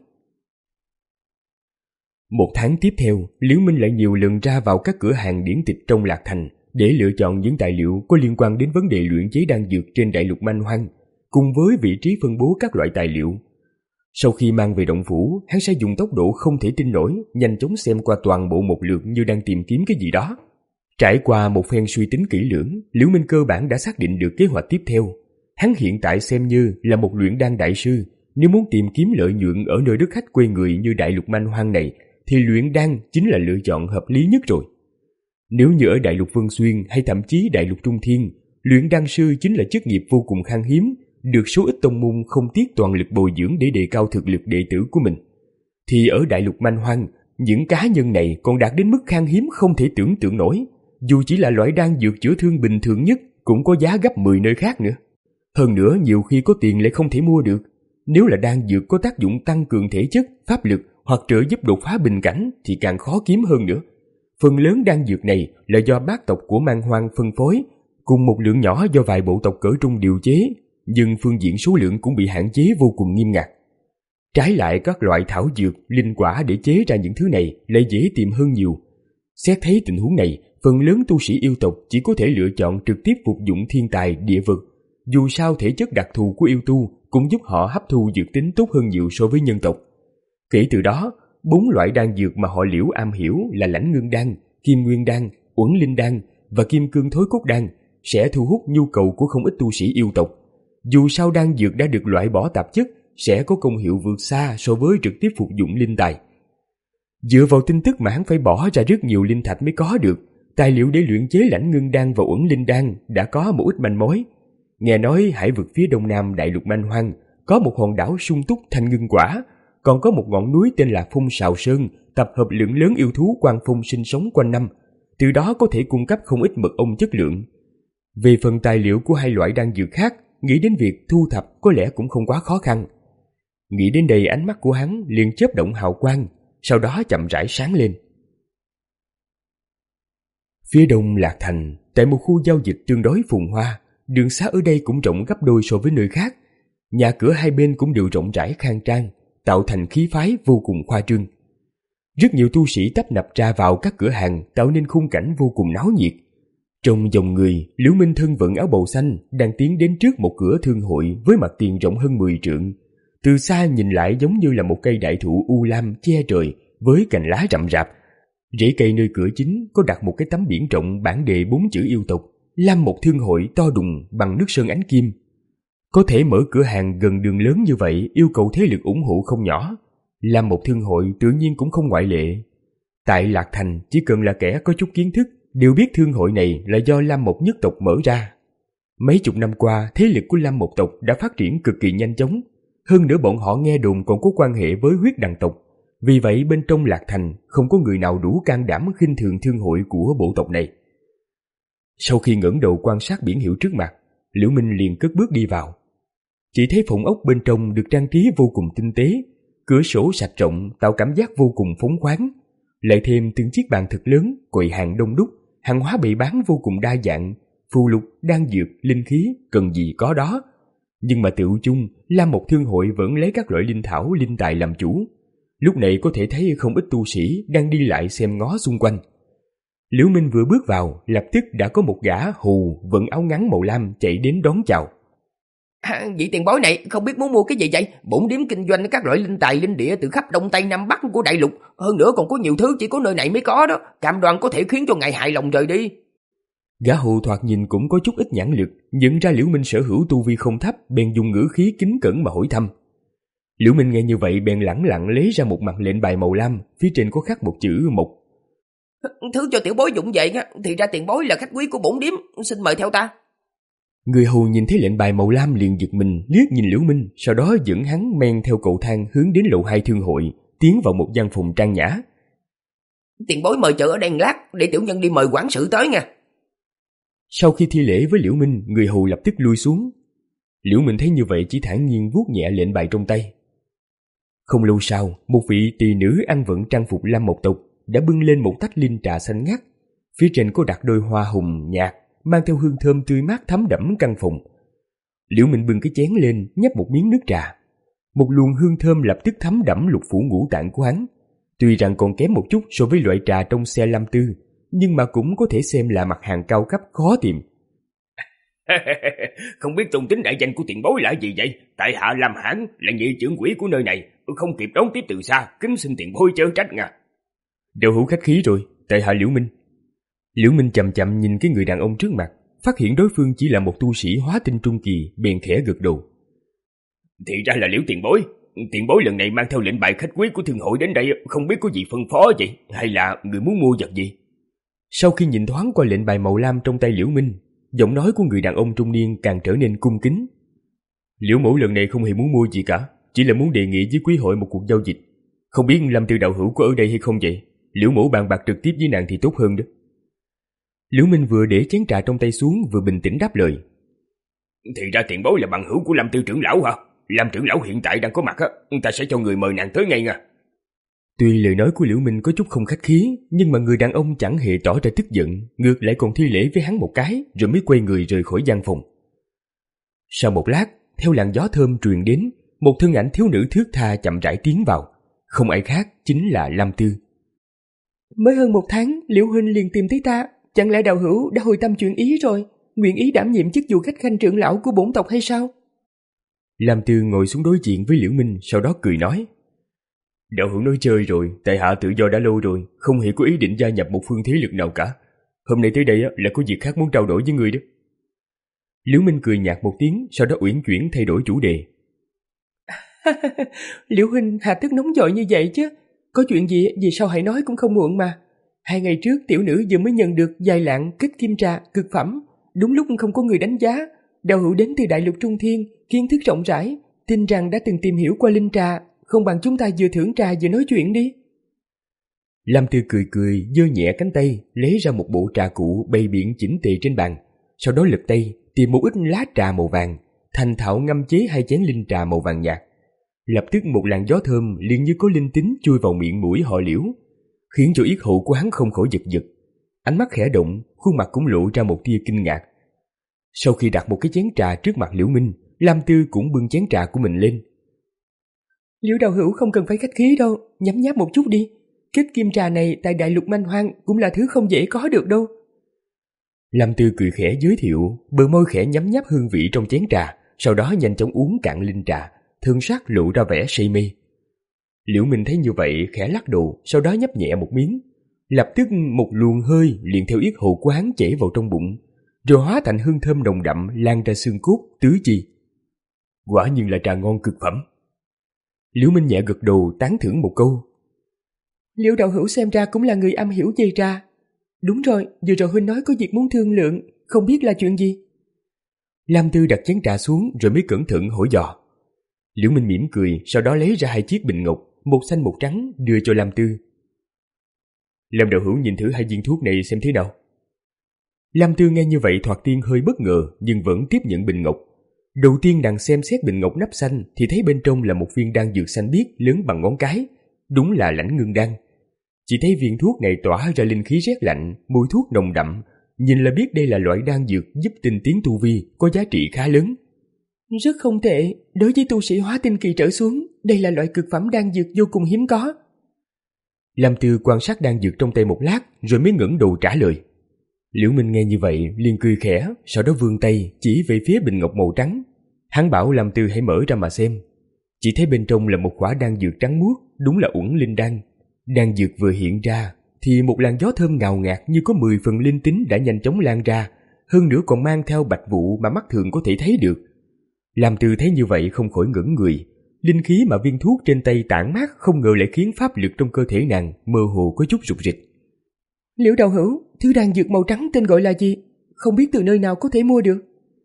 Một tháng tiếp theo, Liễu Minh lại nhiều lần ra vào các cửa hàng điển tịch trong Lạc Thành để lựa chọn những tài liệu có liên quan đến vấn đề luyện chế đan dược trên đại lục Man Hoang, cùng với vị trí phân bố các loại tài liệu. Sau khi mang về động phủ, hắn sẽ dùng tốc độ không thể tin nổi, nhanh chóng xem qua toàn bộ một lượt như đang tìm kiếm cái gì đó. Trải qua một phen suy tính kỹ lưỡng, Liễu Minh cơ bản đã xác định được kế hoạch tiếp theo. Hắn hiện tại xem như là một luyện đan đại sư, nếu muốn tìm kiếm lợi nhuận ở nơi đất khách quê người như đại lục Man Hoang này, thì luyện đan chính là lựa chọn hợp lý nhất rồi. Nếu như ở đại lục Vân Xuyên hay thậm chí đại lục Trung Thiên, luyện đan sư chính là chức nghiệp vô cùng khan hiếm, được số ít tông môn không tiếc toàn lực bồi dưỡng để đề cao thực lực đệ tử của mình. Thì ở đại lục Man Hoang, những cá nhân này còn đạt đến mức khan hiếm không thể tưởng tượng nổi, dù chỉ là loại đan dược chữa thương bình thường nhất cũng có giá gấp mười nơi khác nữa. Hơn nữa nhiều khi có tiền lại không thể mua được. Nếu là đan dược có tác dụng tăng cường thể chất, pháp lực hoặc trợ giúp đột phá bình cảnh thì càng khó kiếm hơn nữa. Phần lớn đan dược này là do bát tộc của Man Hoang phân phối, cùng một lượng nhỏ do vài bộ tộc cỡ trung điều chế, nhưng phương diện số lượng cũng bị hạn chế vô cùng nghiêm ngặt. Trái lại các loại thảo dược, linh quả để chế ra những thứ này lại dễ tìm hơn nhiều. Xét thấy tình huống này, phần lớn tu sĩ yêu tộc chỉ có thể lựa chọn trực tiếp phục dụng thiên tài địa vực. Dù sao thể chất đặc thù của yêu tu cũng giúp họ hấp thu dược tính tốt hơn nhiều so với nhân tộc. Kể từ đó, bốn loại đan dược mà họ Liễu am hiểu là Lãnh Ngưng đan, Kim Nguyên đan, Uẩn Linh đan và Kim Cương Thối Cốt đan sẽ thu hút nhu cầu của không ít tu sĩ yêu tộc. Dù sao đan dược đã được loại bỏ tạp chất, sẽ có công hiệu vượt xa so với trực tiếp phục dụng linh tài. Dựa vào tin tức mà hắn phải bỏ ra rất nhiều linh thạch mới có được, tài liệu để luyện chế Lãnh Ngưng đan và Uẩn Linh đan đã có một ít manh mối. Nghe nói hải vực phía đông nam đại lục Man Hoang có một hòn đảo sung túc thanh ngưng quả, còn có một ngọn núi tên là Phong Sào Sơn tập hợp lượng lớn yêu thú quan phong sinh sống quanh năm, từ đó có thể cung cấp không ít mật ong chất lượng. Về phần tài liệu của hai loại đan dược khác, nghĩ đến việc thu thập có lẽ cũng không quá khó khăn. Nghĩ đến đây ánh mắt của hắn liền chớp động hào quang, sau đó chậm rãi sáng lên. Phía đông Lạc Thành, tại một khu giao dịch tương đối phồn hoa, đường xá ở đây cũng rộng gấp đôi so với nơi khác. Nhà cửa hai bên cũng đều rộng rãi khang trang, tạo thành khí phái vô cùng khoa trương. Rất nhiều tu sĩ tấp nập ra vào các cửa hàng, tạo nên khung cảnh vô cùng náo nhiệt. Trong dòng người, Liễu Minh thân vận áo bào xanh đang tiến đến trước một cửa thương hội với mặt tiền rộng hơn mười trượng. Từ xa nhìn lại giống như là một cây đại thụ u lam che trời với cành lá rậm rạp. Rễ cây nơi cửa chính có đặt một cái tấm biển rộng bản đề bốn chữ yêu tộc, Lam một thương hội to đùng bằng nước sơn ánh kim. Có thể mở cửa hàng gần đường lớn như vậy yêu cầu thế lực ủng hộ không nhỏ. Lam một thương hội tự nhiên cũng không ngoại lệ. Tại Lạc Thành chỉ cần là kẻ có chút kiến thức đều biết thương hội này là do Lam Mộc nhất tộc mở ra. Mấy chục năm qua, thế lực của Lam Mộc tộc đã phát triển cực kỳ nhanh chóng. Hơn nữa bọn họ nghe đồn còn có quan hệ với huyết đằng tộc. Vì vậy bên trong Lạc Thành không có người nào đủ can đảm khinh thường thương hội của bộ tộc này. Sau khi ngẩng đầu quan sát biển hiệu trước mặt, Liễu Minh liền cất bước đi vào. Chỉ thấy phòng ốc bên trong được trang trí vô cùng tinh tế, cửa sổ sạch rộng tạo cảm giác vô cùng phóng khoáng. Lại thêm từng chiếc bàn thật lớn, quầy hàng đông đúc, hàng hóa bày bán vô cùng đa dạng, phù lục, đan dược, linh khí, cần gì có đó. Nhưng mà tựu chung, Lam Mộc thương hội vẫn lấy các loại linh thảo, linh tài làm chủ. Lúc này có thể thấy không ít tu sĩ đang đi lại xem ngó xung quanh. Liễu Minh vừa bước vào, lập tức đã có một gã hù vận áo ngắn màu lam chạy đến đón chào. À, vị tiền bối này không biết muốn mua cái gì vậy? Bổn điếm kinh doanh các loại linh tài linh địa từ khắp đông tây nam bắc của đại lục, hơn nữa còn có nhiều thứ chỉ có nơi này mới có đó, cam đoan có thể khiến cho ngài hài lòng rời đi. Gã hù thoạt nhìn cũng có chút ít nhãn lực, nhận ra Liễu Minh sở hữu tu vi không thấp, bèn dùng ngữ khí kính cẩn mà hỏi thăm. Liễu Minh nghe như vậy bèn lẳng lặng lấy ra một mặt lệnh bài màu lam, phía trên có khắc một chữ Mộc. Thứ cho tiểu bối dụng vậy á, thì ra tiền bối là khách quý của bổn điếm, xin mời theo ta. Người hù nhìn thấy lệnh bài màu lam liền giật mình, liếc nhìn Liễu Minh, sau đó dẫn hắn men theo cầu thang hướng đến lầu hai thương hội, tiến vào một gian phòng trang nhã. Tiền bối mời chờ ở đây lát, để tiểu nhân đi mời quản sự tới nha. Sau khi thi lễ với Liễu Minh, người hù lập tức lui xuống. Liễu Minh thấy như vậy chỉ thản nhiên vuốt nhẹ lệnh bài trong tay. Không lâu sau, một vị tỳ nữ ăn vận trang phục Lam Mộc tộc đã bưng lên một tách linh trà xanh ngắt. Phía trên có đặt đôi hoa hồng nhạt, mang theo hương thơm tươi mát thấm đẫm căn phòng. Liễu Minh bưng cái chén lên, nhấp một miếng nước trà. Một luồng hương thơm lập tức thấm đẫm lục phủ ngũ tạng của hắn. Tuy rằng còn kém một chút so với loại trà trong xe Lam Tư, nhưng mà cũng có thể xem là mặt hàng cao cấp khó tìm. Không biết tôn tính đại danh của tiền bối là gì vậy? Tại hạ Lam Hãn là nhị trưởng quỹ của nơi này, không kịp đón tiếp từ xa, kính xin tiền bối chớ trách nha. Đạo hữu khách khí rồi, tại hạ Liễu Minh. Liễu Minh chậm chậm nhìn cái người đàn ông trước mặt, phát hiện đối phương chỉ là một tu sĩ hóa tinh trung kỳ, bèn khẽ gật đầu. Thì ra là Liễu tiền bối, tiền bối lần này mang theo lệnh bài khách quý của thương hội đến đây, không biết có gì phân phó gì, hay là người muốn mua vật gì? Sau khi nhìn thoáng qua lệnh bài màu lam trong tay Liễu Minh, giọng nói của người đàn ông trung niên càng trở nên cung kính. Liễu mẫu lần này không hề muốn mua gì cả, chỉ là muốn đề nghị với quý hội một cuộc giao dịch. Không biết Lâm Tư đạo hữu có ở đây hay không vậy? Liễu mẫu bàn bạc trực tiếp với nàng thì tốt hơn đó. Liễu Minh vừa để chén trà trong tay xuống vừa bình tĩnh đáp lời. Thì ra tiền bối là bằng hữu của Lâm Tư trưởng lão hả? Lâm trưởng lão hiện tại đang có mặt á, ta sẽ cho người mời nàng tới ngay nha. Tuy lời nói của Liễu Minh có chút không khách khí, nhưng mà người đàn ông chẳng hề tỏ ra tức giận, ngược lại còn thi lễ với hắn một cái, rồi mới quay người rời khỏi gian phòng. Sau một lát, theo làn gió thơm truyền đến, một thân ảnh thiếu nữ thướt tha chậm rãi tiến vào, không ai khác chính là Lam Tư. Mới hơn một tháng, Liễu huynh liền tìm thấy ta, chẳng lẽ đạo hữu đã hồi tâm chuyển ý rồi, nguyện ý đảm nhiệm chức vụ khách khanh trưởng lão của bổn tộc hay sao? Lam Tư ngồi xuống đối diện với Liễu Minh, sau đó cười nói. Đạo hữu nói chơi rồi, tại hạ tự do đã lâu rồi, không hề có ý định gia nhập một phương thế lực nào cả. Hôm nay tới đây là có việc khác muốn trao đổi với người đó. Liễu Minh cười nhạt một tiếng, sau đó uyển chuyển thay đổi chủ đề. Liễu huynh hà tất nóng vội như vậy chứ? Có chuyện gì vì sao hãy nói cũng không muộn mà. Hai ngày trước tiểu nữ vừa mới nhận được vài lạng kích kim trà cực phẩm, đúng lúc không có người đánh giá. Đạo hữu đến từ đại lục Trung Thiên, kiến thức rộng rãi, tin rằng đã từng tìm hiểu qua linh trà, không bằng chúng ta vừa thưởng trà vừa nói chuyện đi. Lam Tư cười cười, giơ nhẹ cánh tay, lấy ra một bộ trà cụ bày biện chỉnh tề trên bàn, sau đó lật tay tìm một ít lá trà màu vàng, thành thạo ngâm chế hai chén linh trà màu vàng nhạt. Lập tức một làn gió thơm liền như có linh tính chui vào miệng mũi họ Liễu, khiến cho yết hầu của hắn không khỏi giật giật. Ánh mắt khẽ động, khuôn mặt cũng lộ ra một tia kinh ngạc. Sau khi đặt một cái chén trà trước mặt Liễu Minh, Lam Tư cũng bưng chén trà của mình lên. Liễu đạo hữu không cần phải khách khí đâu, nhấm nháp một chút đi. Kích kim trà này tại đại lục manh hoang cũng là thứ không dễ có được đâu. Lam Tư cười khẽ giới thiệu, bờ môi khẽ nhấm nháp hương vị trong chén trà, sau đó nhanh chóng uống cạn linh trà, thân sắc lộ ra vẻ say mê. Liễu Minh thấy như vậy khẽ lắc đầu, sau đó nhấp nhẹ một miếng. Lập tức một luồng hơi liền theo yết hầu của hắn chảy vào trong bụng, rồi hóa thành hương thơm nồng đậm lan ra xương cốt, tứ chi. Quả nhiên là trà ngon cực phẩm. Liễu Minh nhẹ gật đầu tán thưởng một câu. Liễu đạo hữu xem ra cũng là người am hiểu về trà. Đúng rồi, vừa rồi huynh nói có việc muốn thương lượng, không biết là chuyện gì. Lam Tư đặt chén trà xuống rồi mới cẩn thận hỏi dò. Liễu Minh mỉm cười, sau đó lấy ra hai chiếc bình ngọc, một xanh một trắng đưa cho Lam Tư. Lâm đạo hữu nhìn thử hai viên thuốc này xem thế nào. Lam Tư nghe như vậy thoạt tiên hơi bất ngờ nhưng vẫn tiếp nhận bình ngọc. Đầu tiên nàng xem xét bình ngọc nắp xanh thì thấy bên trong là một viên đan dược xanh biếc lớn bằng ngón cái, đúng là Lãnh Ngưng đan. Chỉ thấy viên thuốc này tỏa ra linh khí rét lạnh, mùi thuốc nồng đậm, nhìn là biết đây là loại đan dược giúp tinh tiến tu vi, có giá trị khá lớn. Rất không tệ, đối với tu sĩ hóa tinh kỳ trở xuống, đây là loại cực phẩm đan dược vô cùng hiếm có. Lam Tư quan sát đan dược trong tay một lát rồi mới ngẩng đầu trả lời. Liễu Minh nghe như vậy liền cười khẽ, sau đó vươn tay chỉ về phía bình ngọc màu trắng. Hắn bảo Lam Tư hãy mở ra mà xem. Chỉ thấy bên trong là một quả đan dược trắng muốt, đúng là Uẩn Linh đan. Đan dược vừa hiện ra thì một làn gió thơm ngào ngạt như có mười phần linh tính đã nhanh chóng lan ra, hơn nữa còn mang theo bạch vụ mà mắt thường có thể thấy được. Lam Tư thấy như vậy không khỏi ngẩn người. Linh khí mà viên thuốc trên tay tản mát không ngờ lại khiến pháp lực trong cơ thể nàng mơ hồ có chút rục rịch. Liễu đạo hữu, thứ đan dược màu trắng tên gọi là gì? Không biết từ nơi nào có thể mua được.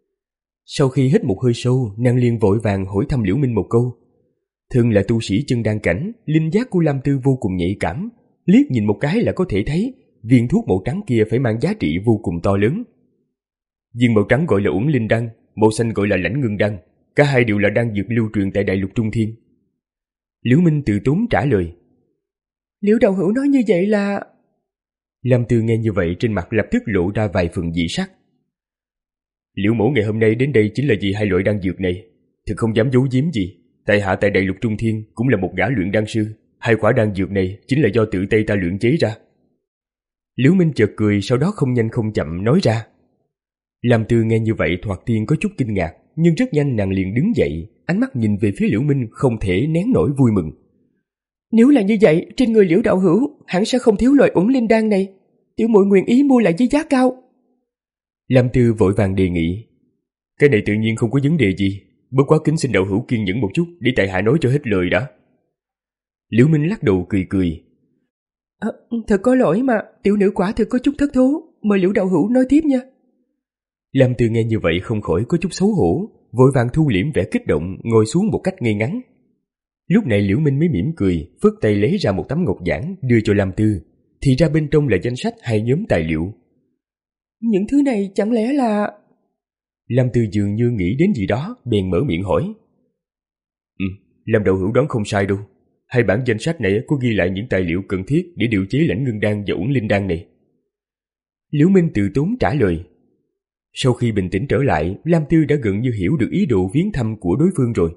Sau khi hít một hơi sâu, nàng liền vội vàng hỏi thăm Liễu Minh một câu. Thường là tu sĩ chân đan cảnh, linh giác của Lam Tư vô cùng nhạy cảm, liếc nhìn một cái là có thể thấy viên thuốc màu trắng kia phải mang giá trị vô cùng to lớn. Viên màu trắng gọi là Uẩn Linh đan, màu xanh gọi là Lãnh Ngưng đan, cả hai đều là đan dược lưu truyền tại Đại Lục Trung Thiên. Liễu Minh tự tốn trả lời. Liễu đạo hữu nói như vậy là... Lam Tư nghe như vậy trên mặt lập tức lộ ra vài phần dị sắc. Liễu mẫu ngày hôm nay đến đây chính là vì hai loại đan dược này, thực không dám giấu giếm gì. Tại hạ tại Đại Lục Trung Thiên cũng là một gã luyện đan sư, hai quả đan dược này chính là do tự tay ta luyện chế ra. Liễu Minh chợt cười, sau đó không nhanh không chậm nói ra. Lam Tư nghe như vậy thoạt tiên có chút kinh ngạc, nhưng rất nhanh nàng liền đứng dậy, ánh mắt nhìn về phía Liễu Minh không thể nén nổi vui mừng. Nếu là như vậy, trên người Liễu đạo hữu hẳn sẽ không thiếu loại Uẩn Linh đan này, tiểu muội nguyện ý mua lại với giá cao. Lam Tư vội vàng đề nghị. Cái này tự nhiên không có vấn đề gì, bất quá kính xin đạo hữu kiên nhẫn một chút để tại hạ nói cho hết lời đã. Liễu Minh lắc đầu cười cười. À, thật có lỗi mà, tiểu nữ quả thực có chút thất thố, mời Liễu đạo hữu nói tiếp nha. Lam Tư nghe như vậy không khỏi có chút xấu hổ, vội vàng thu liễm vẻ kích động, ngồi xuống một cách ngay ngắn. Lúc này Liễu Minh mới mỉm cười, phất tay lấy ra một tấm ngọc giản đưa cho Lam Tư, thì ra bên trong là danh sách hai nhóm tài liệu. Những thứ này chẳng lẽ là... Lam Tư dường như nghĩ đến gì đó, bèn mở miệng hỏi. Ừ, Lam đạo hữu đoán không sai đâu. Hai bản danh sách này có ghi lại những tài liệu cần thiết để điều chế Lãnh Ngưng đan và Uẩn Linh đan này. Liễu Minh tự tốn trả lời. Sau khi bình tĩnh trở lại, Lam Tư đã gần như hiểu được ý đồ viếng thăm của đối phương rồi.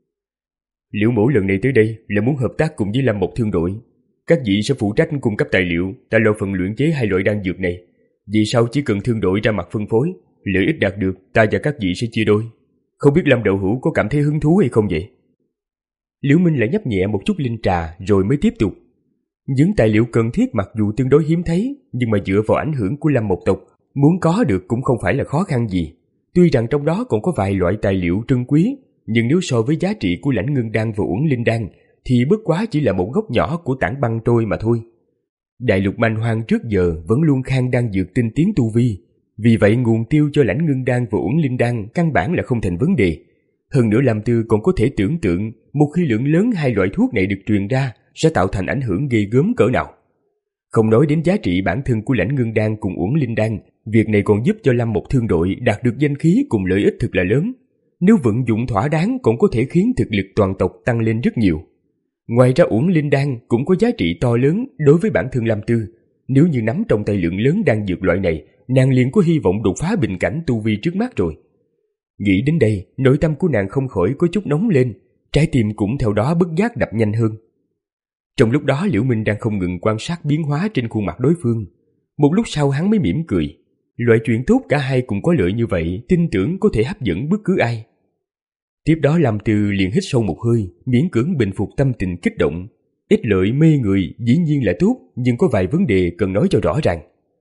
Liễu mẫu lần này tới đây là muốn hợp tác cùng với Lam Mộc thương đội. Các vị sẽ phụ trách cung cấp tài liệu, ta lo phần luyện chế hai loại đan dược này. Vì sau chỉ cần thương đội ra mặt phân phối, lợi ích đạt được ta và các vị sẽ chia đôi. Không biết Lam đạo hữu có cảm thấy hứng thú hay không vậy? Liễu Minh lại nhấp nhẹ một chút linh trà rồi mới tiếp tục. Những tài liệu cần thiết mặc dù tương đối hiếm thấy, nhưng mà dựa vào ảnh hưởng của Lam Mộc tộc, muốn có được cũng không phải là khó khăn gì. Tuy rằng trong đó còn có vài loại tài liệu trân quý, nhưng nếu so với giá trị của Lãnh Ngưng đan và Uẩn Linh đan thì bất quá chỉ là một góc nhỏ của tảng băng trôi mà thôi. Đại lục man hoang trước giờ vẫn luôn khan đan dược tinh tiến tu vi, vì vậy nguồn tiêu cho Lãnh Ngưng đan và Uẩn Linh đan căn bản là không thành vấn đề. Hơn nữa Lam Tư còn có thể tưởng tượng một khi lượng lớn hai loại thuốc này được truyền ra sẽ tạo thành ảnh hưởng ghê gớm cỡ nào. Không nói đến giá trị bản thân của Lãnh Ngưng đan cùng Uẩn Linh đan, việc này còn giúp cho Lam Mộc thương đội đạt được danh khí cùng lợi ích thực là lớn. Nếu vận dụng thỏa đáng cũng có thể khiến thực lực toàn tộc tăng lên rất nhiều. Ngoài ra Uẩn Linh đan cũng có giá trị to lớn đối với bản thân Lam Tư. Nếu như nắm trong tay lượng lớn đan dược loại này, nàng liền có hy vọng đột phá bình cảnh tu vi trước mắt rồi. Nghĩ đến đây, nội tâm của nàng không khỏi có chút nóng lên, trái tim cũng theo đó bất giác đập nhanh hơn. Trong lúc đó Liễu Minh đang không ngừng quan sát biến hóa trên khuôn mặt đối phương. Một lúc sau hắn mới mỉm cười. Loại chuyện tốt cả hai cùng có lợi như vậy, tin tưởng có thể hấp dẫn bất cứ ai. Tiếp đó Lam Tư liền hít sâu một hơi, miễn cưỡng bình phục tâm tình kích động. Ích lợi mê người dĩ nhiên là tốt, nhưng có vài vấn đề cần nói cho rõ ràng.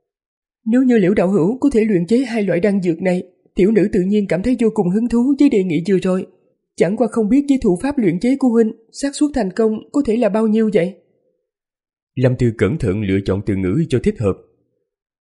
Nếu như Liễu đạo hữu có thể luyện chế hai loại đan dược này, tiểu nữ tự nhiên cảm thấy vô cùng hứng thú với đề nghị vừa rồi. Chẳng qua không biết với thủ pháp luyện chế của huynh, xác suất thành công có thể là bao nhiêu vậy? Lam Tư cẩn thận lựa chọn từ ngữ cho thích hợp.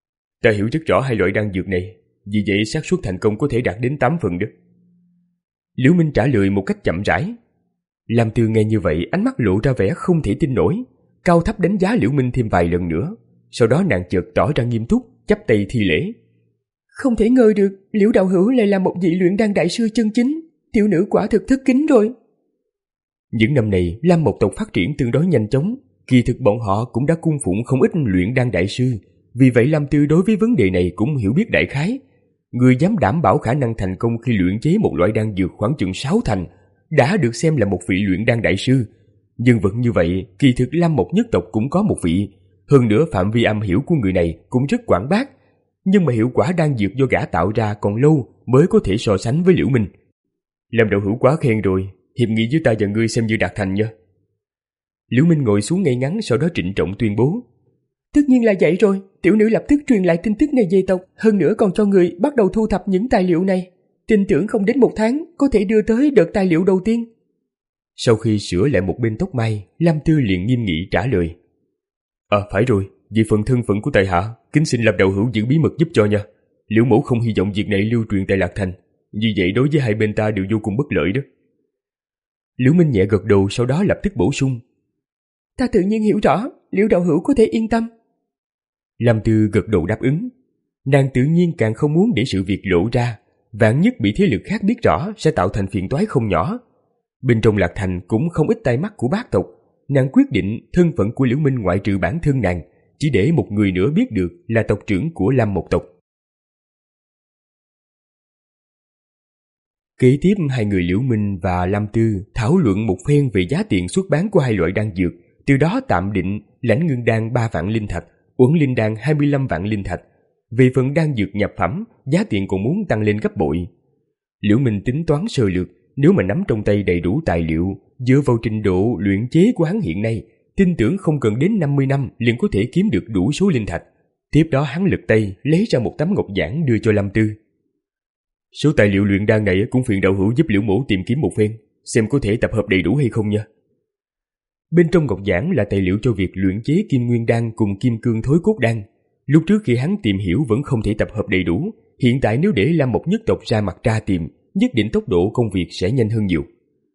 Ta hiểu rất rõ hai loại đan dược này, vì vậy xác suất thành công có thể đạt đến tám phần đó. Liễu Minh trả lời một cách chậm rãi. Lam Tư nghe như vậy, ánh mắt lộ ra vẻ không thể tin nổi, cao thấp đánh giá Liễu Minh thêm vài lần nữa. Sau đó nàng chợt tỏ ra nghiêm túc, chắp tay thi lễ. Không thể ngờ được Liễu đạo hữu lại là một vị luyện đan đại sư chân chính, tiểu nữ quả thực thất kính rồi. Những năm này Lam Mộc tộc phát triển tương đối nhanh chóng, kỳ thực bọn họ cũng đã cung phụng không ít luyện đan đại sư, vì vậy Lam Tư đối với vấn đề này cũng hiểu biết đại khái. Người dám đảm bảo khả năng thành công khi luyện chế một loại đan dược khoảng chừng sáu thành đã được xem là một vị luyện đan đại sư. Nhân vật như vậy, kỳ thực Lam Mộc nhất tộc cũng có một vị, hơn nữa phạm vi am hiểu của người này cũng rất quảng bác, nhưng mà hiệu quả đan dược do gã tạo ra còn lâu mới có thể so sánh với Liễu Minh. Làm đạo hữu quá khen rồi, hiệp nghị với ta và ngươi xem như đạt thành nha. Liễu Minh ngồi xuống ngay ngắn, sau đó trịnh trọng tuyên bố. Tất nhiên là vậy rồi, tiểu nữ lập tức truyền lại tin tức này về tộc, hơn nữa còn cho người bắt đầu thu thập những tài liệu này. Tin tưởng không đến một tháng có thể đưa tới đợt tài liệu đầu tiên. Sau khi sửa lại một bên tóc mai, Lam Tư liền nghiêm nghị trả lời. À phải rồi, vì phần thân phận của tại hạ, kính xin Lam đạo hữu giữ bí mật giúp cho nha. Liễu mẫu không hy vọng việc này lưu truyền tại Lạc Thành, vì vậy đối với hai bên ta đều vô cùng bất lợi đó. Liễu Minh nhẹ gật đầu, sau đó lập tức bổ sung. Ta tự nhiên hiểu rõ, Liễu đạo hữu có thể yên tâm. Lam Tư gật đầu đáp ứng. Nàng tự nhiên càng không muốn để sự việc lộ ra, vạn nhất bị thế lực khác biết rõ sẽ tạo thành phiền toái không nhỏ. Bên trong Lạc Thành cũng không ít tai mắt của bác tộc, nàng quyết định thân phận của Liễu Minh ngoại trừ bản thân nàng, chỉ để một người nữa biết được là tộc trưởng của Lam Mộc tộc. Kế tiếp hai người Liễu Minh và Lam Tư thảo luận một phen về giá tiền xuất bán của hai loại đan dược, từ đó tạm định lãnh ngưng đan ba vạn linh thạch, uẩn linh đan hai mươi lăm vạn linh thạch. Về phần đan dược nhập phẩm, giá tiền còn muốn tăng lên gấp bội. Liễu Minh tính toán sơ lược, nếu mà nắm trong tay đầy đủ tài liệu, dựa vào trình độ luyện chế của hắn hiện nay, tin tưởng không cần đến năm mươi năm liền có thể kiếm được đủ số linh thạch. Tiếp đó hắn lật tay lấy ra một tấm ngọc giản đưa cho Lam Tư. Số tài liệu luyện đan này cũng phiền đạo hữu giúp Liễu mẫu tìm kiếm một phen, xem có thể tập hợp đầy đủ hay không nha. Bên trong ngọc giản là tài liệu cho việc luyện chế kim nguyên đan cùng kim cương thối cốt đan. Lúc trước khi hắn tìm hiểu vẫn không thể tập hợp đầy đủ, hiện tại nếu để Lam Mộc nhất tộc ra mặt ra tìm, nhất định tốc độ công việc sẽ nhanh hơn nhiều.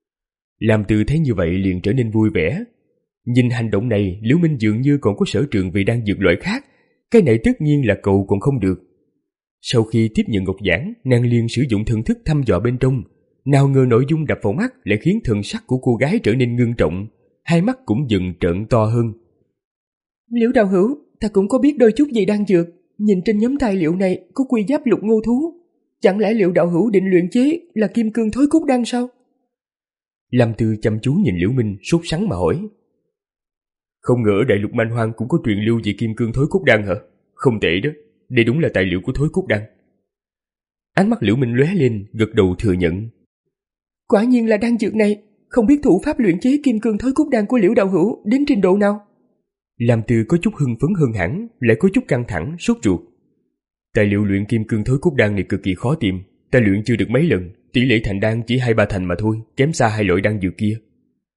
Lam Tư thấy như vậy liền trở nên vui vẻ. Nhìn hành động này, Liễu Minh dường như còn có sở trường về đan dược loại khác, cái này tất nhiên là cầu còn không được. Sau khi tiếp nhận ngọc giản, nàng liền sử dụng thần thức thăm dò bên trong, nào ngờ nội dung đập vào mắt lại khiến thần sắc của cô gái trở nên ngưng trọng, hai mắt cũng dần trợn to hơn. Liễu đạo hữu, ta cũng có biết đôi chút về đan dược, nhìn trên nhóm tài liệu này có quy giáp lục ngô thú, chẳng lẽ Liễu đạo hữu định luyện chế là kim cương thối cốt đan sao? Lam Tư chăm chú nhìn Liễu Minh, sốt sắng mà hỏi. Không ngờ ở Đại Lục Man Hoang cũng có truyền lưu về kim cương thối cốt đan hả? Không tệ đó, đây đúng là tài liệu của thối cốt đan. Ánh mắt Liễu Minh lóe lên, gật đầu thừa nhận. Quả nhiên là đan dược này, không biết thủ pháp luyện chế kim cương thối cốt đan của Liễu đạo hữu đến trình độ nào? Lam Tư có chút hưng phấn hơn hẳn, lại có chút căng thẳng, sốt ruột. Tài liệu luyện kim cương thối cốt đan này cực kỳ khó tìm, ta luyện chưa được mấy lần, tỷ lệ thành đan chỉ hai ba thành mà thôi, kém xa hai loại đan dược kia.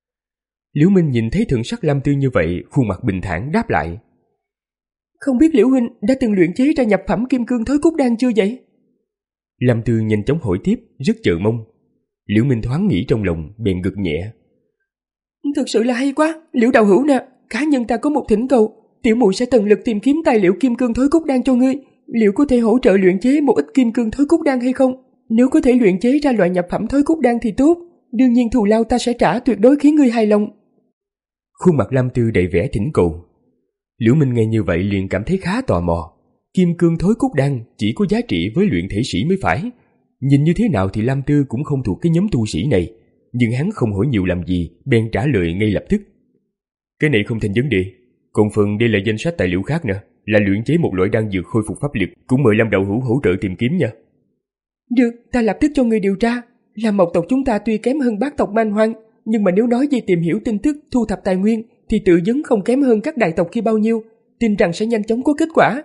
Liễu Minh nhìn thấy thần sắc Lam Tư như vậy, khuôn mặt bình thản đáp lại. Không biết Liễu huynh đã từng luyện chế ra nhập phẩm kim cương thối cốt đan chưa vậy? Lam Tư nhanh chóng hỏi tiếp, rất chờ mong. Liễu Minh thoáng nghĩ trong lòng, bèn gật nhẹ. Thực sự là hay quá, Liễu đạo hữu nè, cá nhân ta có một thỉnh cầu, tiểu muội sẽ tận lực tìm kiếm tài liệu kim cương thối cốt đan cho ngươi, liệu có thể hỗ trợ luyện chế một ít kim cương thối cốt đan hay không? Nếu có thể luyện chế ra loại nhập phẩm thối cốt đan thì tốt, đương nhiên thù lao ta sẽ trả tuyệt đối khiến ngươi hài lòng. Khuôn mặt Lam Tư đầy vẻ thỉnh cầu. Liễu Minh nghe như vậy liền cảm thấy khá tò mò. Kim cương thối cốt đan chỉ có giá trị với luyện thể sĩ mới phải. Nhìn như thế nào thì Lam Tư cũng không thuộc cái nhóm tu sĩ này, nhưng hắn không hỏi nhiều làm gì, bèn trả lời ngay lập tức. Cái này không thành vấn đề, còn phần đây là danh sách tài liệu khác nè, là luyện chế một loại đan dược khôi phục pháp lực, cũng mời Lam đạo hữu hỗ trợ tìm kiếm nha. Được, ta lập tức cho người điều tra. Lam Mộc tộc chúng ta tuy kém hơn bát tộc Man Hoang, nhưng mà nếu nói về tìm hiểu tin tức, thu thập tài nguyên thì tự vấn không kém hơn các đại tộc kia bao nhiêu, tin rằng sẽ nhanh chóng có kết quả.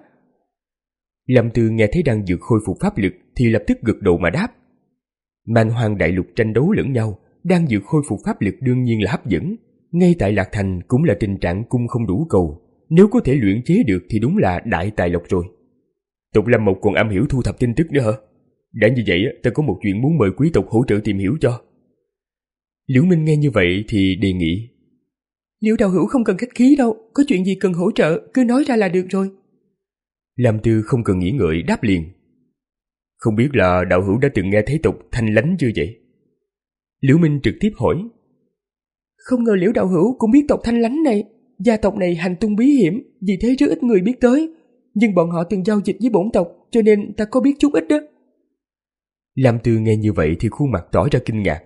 Lâm Tư nghe thấy đan dược khôi phục pháp lực thì lập tức gật đầu mà đáp. Man Hoang đại lục tranh đấu lẫn nhau, đan dược khôi phục pháp lực đương nhiên là hấp dẫn. Ngay tại Lạc Thành cũng là tình trạng cung không đủ cầu, nếu có thể luyện chế được thì đúng là đại tài lộc rồi. tộc Lâm Mộc còn am hiểu thu thập tin tức nữa hả? Đã như vậy, ta có một chuyện muốn mời quý tộc hỗ trợ tìm hiểu cho. Liễu Minh nghe như vậy thì đề nghị. Liễu đạo hữu không cần khách khí đâu, có chuyện gì cần hỗ trợ cứ nói ra là được rồi. Lam Tư không cần nghĩ ngợi đáp liền. Không biết là đạo hữu đã từng nghe thấy tộc Thanh Lánh chưa vậy? Liễu Minh trực tiếp hỏi. Không ngờ Liễu đạo hữu cũng biết tộc Thanh Lánh này. Gia tộc này hành tung bí hiểm, vì thế rất ít người biết tới. Nhưng bọn họ từng giao dịch với bổn tộc, cho nên ta có biết chút ít đó. Lam Tư nghe như vậy thì khuôn mặt tỏ ra kinh ngạc.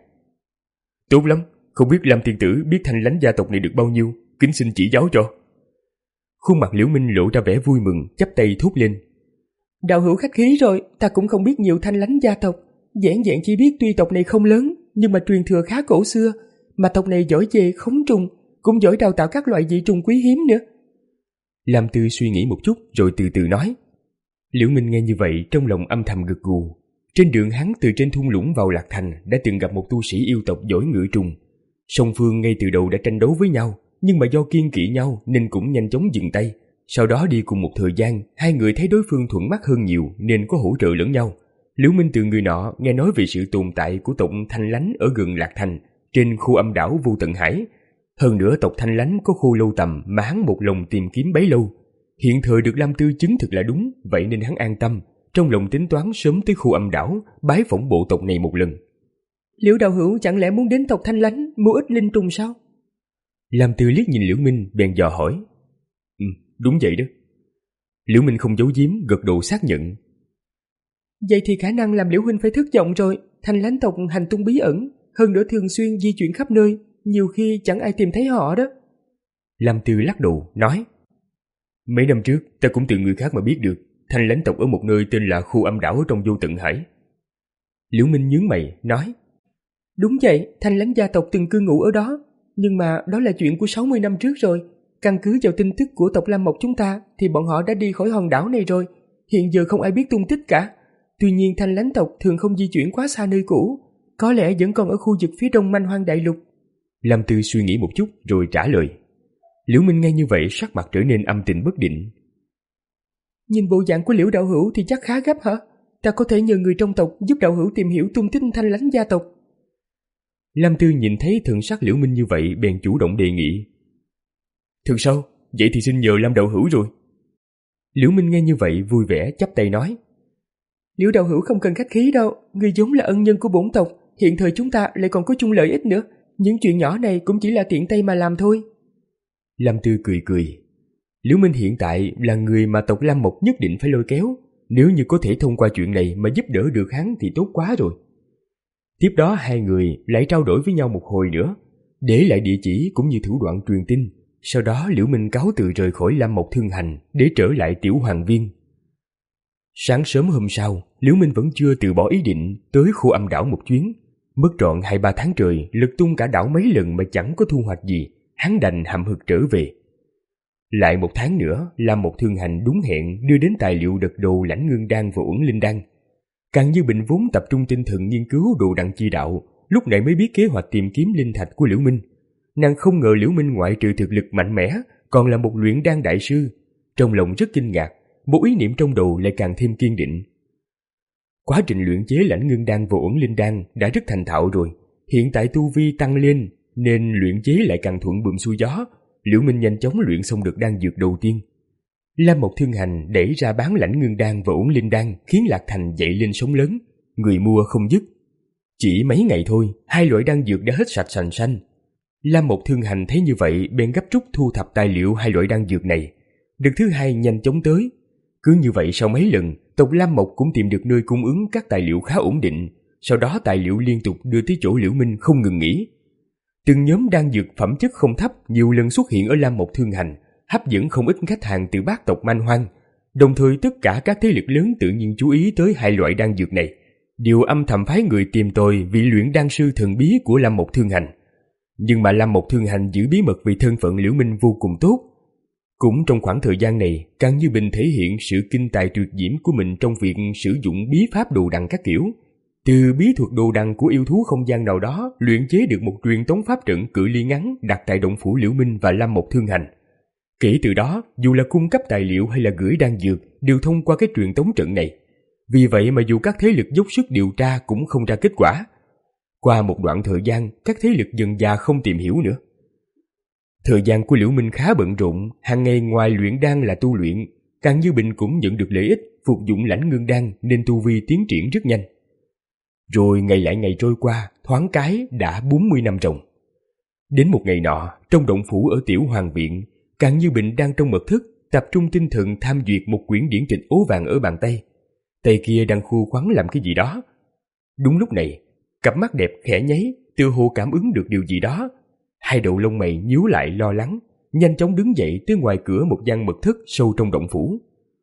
Tốt lắm, không biết Lam tiên tử biết Thanh Lánh gia tộc này được bao nhiêu, kính xin chỉ giáo cho. Khuôn mặt Liễu Minh lộ ra vẻ vui mừng, chắp tay thốt lên. Đạo hữu khách khí rồi, ta cũng không biết nhiều Thanh Lánh gia tộc. Giản dạng chỉ biết tuy tộc này không lớn, nhưng mà truyền thừa khá cổ xưa, mà tộc này giỏi về khống trùng, cũng giỏi đào tạo các loại dị trùng quý hiếm nữa. Lam Tư suy nghĩ một chút rồi từ từ nói. Liễu Minh nghe như vậy trong lòng âm thầm gật gù. Trên đường hắn từ trên thung lũng vào Lạc Thành đã từng gặp một tu sĩ yêu tộc giỏi ngự trùng. Song phương ngay từ đầu đã tranh đấu với nhau, nhưng mà do kiêng kỵ nhau nên cũng nhanh chóng dừng tay. Sau đó đi cùng một thời gian, hai người thấy đối phương thuận mắt hơn nhiều nên có hỗ trợ lẫn nhau. Liễu Minh từ người nọ nghe nói về sự tồn tại của tộc Thanh Lánh ở gần Lạc Thành, trên khu âm đảo Vô Tận Hải. Hơn nữa tộc Thanh Lánh có khu lâu tầm mà hắn một lòng tìm kiếm bấy lâu. Hiện thời được Lam Tư chứng thực là đúng, vậy nên hắn an tâm, trong lòng tính toán sớm tới khu âm đảo, bái phỏng bộ tộc này một lần. Liễu đạo hữu chẳng lẽ muốn đến tộc Thanh Lánh mua ít linh trùng sao? Lam Tư liếc nhìn Liễu Minh bèn dò hỏi. Ừ, đúng vậy đó. Liễu Minh không giấu giếm, gật đầu xác nhận. Vậy thì khả năng làm Liễu huynh phải thất vọng rồi. Thanh Lánh tộc hành tung bí ẩn, hơn nữa thường xuyên di chuyển khắp nơi, nhiều khi chẳng ai tìm thấy họ đó. Lam Tư lắc đầu nói. Mấy năm trước ta cũng từ người khác mà biết được Thanh Lánh tộc ở một nơi tên là khu âm đảo ở trong Vô Tận Hải. Liễu Minh nhướng mày nói. Đúng vậy, Thanh Lánh gia tộc từng cư ngụ ở đó, nhưng mà đó là chuyện của sáu mươi năm trước rồi. Căn cứ vào tin tức của tộc Lam Mộc chúng ta thì bọn họ đã đi khỏi hòn đảo này rồi, hiện giờ không ai biết tung tích cả. Tuy nhiên Thanh Lánh tộc thường không di chuyển quá xa nơi cũ, có lẽ vẫn còn ở khu vực phía đông Manh Hoang Đại Lục. Lam Tư suy nghĩ một chút rồi trả lời. Liễu Minh nghe như vậy sắc mặt trở nên âm tình bất định. Nhìn bộ dạng của Liễu đạo hữu thì chắc khá gấp hả? Ta có thể nhờ người trong tộc giúp đạo hữu tìm hiểu tung tích Thanh Lánh gia tộc. Lam Tư nhìn thấy thần sắc Liễu Minh như vậy bèn chủ động đề nghị. Thật sao? Vậy thì xin nhờ Lam đạo hữu rồi. Liễu Minh nghe như vậy vui vẻ chắp tay nói. Liễu đạo hữu không cần khách khí đâu, người vốn là ân nhân của bổn tộc, hiện thời chúng ta lại còn có chung lợi ích nữa, những chuyện nhỏ này cũng chỉ là tiện tay mà làm thôi. Lam Tư cười cười. Liễu Minh hiện tại là người mà tộc Lam Mộc nhất định phải lôi kéo, nếu như có thể thông qua chuyện này mà giúp đỡ được hắn thì tốt quá rồi. Tiếp đó hai người lại trao đổi với nhau một hồi nữa, để lại địa chỉ cũng như thủ đoạn truyền tin. Sau đó Liễu Minh cáo từ rời khỏi Lam Mộc Thương Hành để trở lại Tiểu Hoàng Viên. Sáng sớm hôm sau, Liễu Minh vẫn chưa từ bỏ ý định tới khu âm đảo một chuyến. Mất trọn hai ba tháng trời, lật tung cả đảo mấy lần mà chẳng có thu hoạch gì, hắn đành hậm hực trở về. Lại một tháng nữa, Lam Mộc Thương Hành đúng hẹn đưa đến tài liệu đợt đồ Lãnh Ngưng Đan và Uẩn Linh Đan. Càng Như Bình vốn tập trung tinh thần nghiên cứu đồ đằng chi đạo, lúc này mới biết kế hoạch tìm kiếm linh thạch của Liễu Minh. Nàng không ngờ Liễu Minh ngoại trừ thực lực mạnh mẽ, còn là một luyện đan đại sư. Trong lòng rất kinh ngạc, một ý niệm trong đầu lại càng thêm kiên định. Quá trình luyện chế Lãnh Ngưng Đan và Uẩn Linh Đan đã rất thành thạo rồi, hiện tại tu vi tăng lên nên luyện chế lại càng thuận buồm xuôi gió. Liễu Minh nhanh chóng luyện xong được đan dược đầu tiên. Lam Mộc Thương Hành đẩy ra bán Lãnh Ngưng Đan và Uẩn Linh Đan, khiến Lạc Thành dậy lên sóng lớn, người mua không dứt. Chỉ mấy ngày thôi, hai loại đan dược đã hết sạch sành xanh. Lam Mộc Thương Hành thấy như vậy bèn gấp rút thu thập tài liệu hai loại đan dược này. Đợt thứ hai nhanh chóng tới. Cứ như vậy sau mấy lần, tộc Lam Mộc cũng tìm được nơi cung ứng các tài liệu khá ổn định. Sau đó tài liệu liên tục đưa tới chỗ Liễu Minh không ngừng nghỉ. Từng nhóm đan dược phẩm chất không thấp nhiều lần xuất hiện ở Lam Mộc Thương Hành, hấp dẫn không ít khách hàng từ bát tộc Manh Hoang. Đồng thời tất cả các thế lực lớn tự nhiên chú ý tới hai loại đan dược này, đều âm thầm phái người tìm tòi vị luyện đan sư thần bí của Lam Mộc Thương Hành. Nhưng mà Lam Mộc Thương Hành giữ bí mật vì thân phận Liễu Minh vô cùng tốt. Cũng trong khoảng thời gian này, Càng Như Bình thể hiện sự kinh tài tuyệt diễm của mình trong việc sử dụng bí pháp đồ đằng các kiểu. Từ bí thuật đồ đằng của yêu thú không gian nào đó luyện chế được một truyền tống pháp trận cự ly ngắn đặt tại động phủ Liễu Minh và Lam Mộc Thương Hành. Kể từ đó, dù là cung cấp tài liệu hay là gửi đan dược đều thông qua cái truyền tống trận này. Vì vậy mà dù các thế lực dốc sức điều tra cũng không ra kết quả. Qua một đoạn thời gian, các thế lực dần dà không tìm hiểu nữa. Thời gian của Liễu Minh khá bận rộn, hàng ngày ngoài luyện đan là tu luyện, Càng Như Bình cũng nhận được lợi ích phục dụng lãnh ngưng đan nên tu vi tiến triển rất nhanh. Rồi ngày lại ngày trôi qua, thoáng cái đã bốn mươi năm ròng. Đến một ngày nọ, trong động phủ ở Tiểu Hoàng Viện, Càng Như Bình đang trong mật thất tập trung tinh thần tham duyệt một quyển điển tịch ố vàng ở bàn tay. Tay kia đang khô khoắn làm cái gì đó. Đúng lúc này, cặp mắt đẹp khẽ nháy, tựa hồ cảm ứng được điều gì đó. Hai đầu lông mày nhíu lại lo lắng, nhanh chóng đứng dậy tới ngoài cửa một gian mật thất sâu trong động phủ.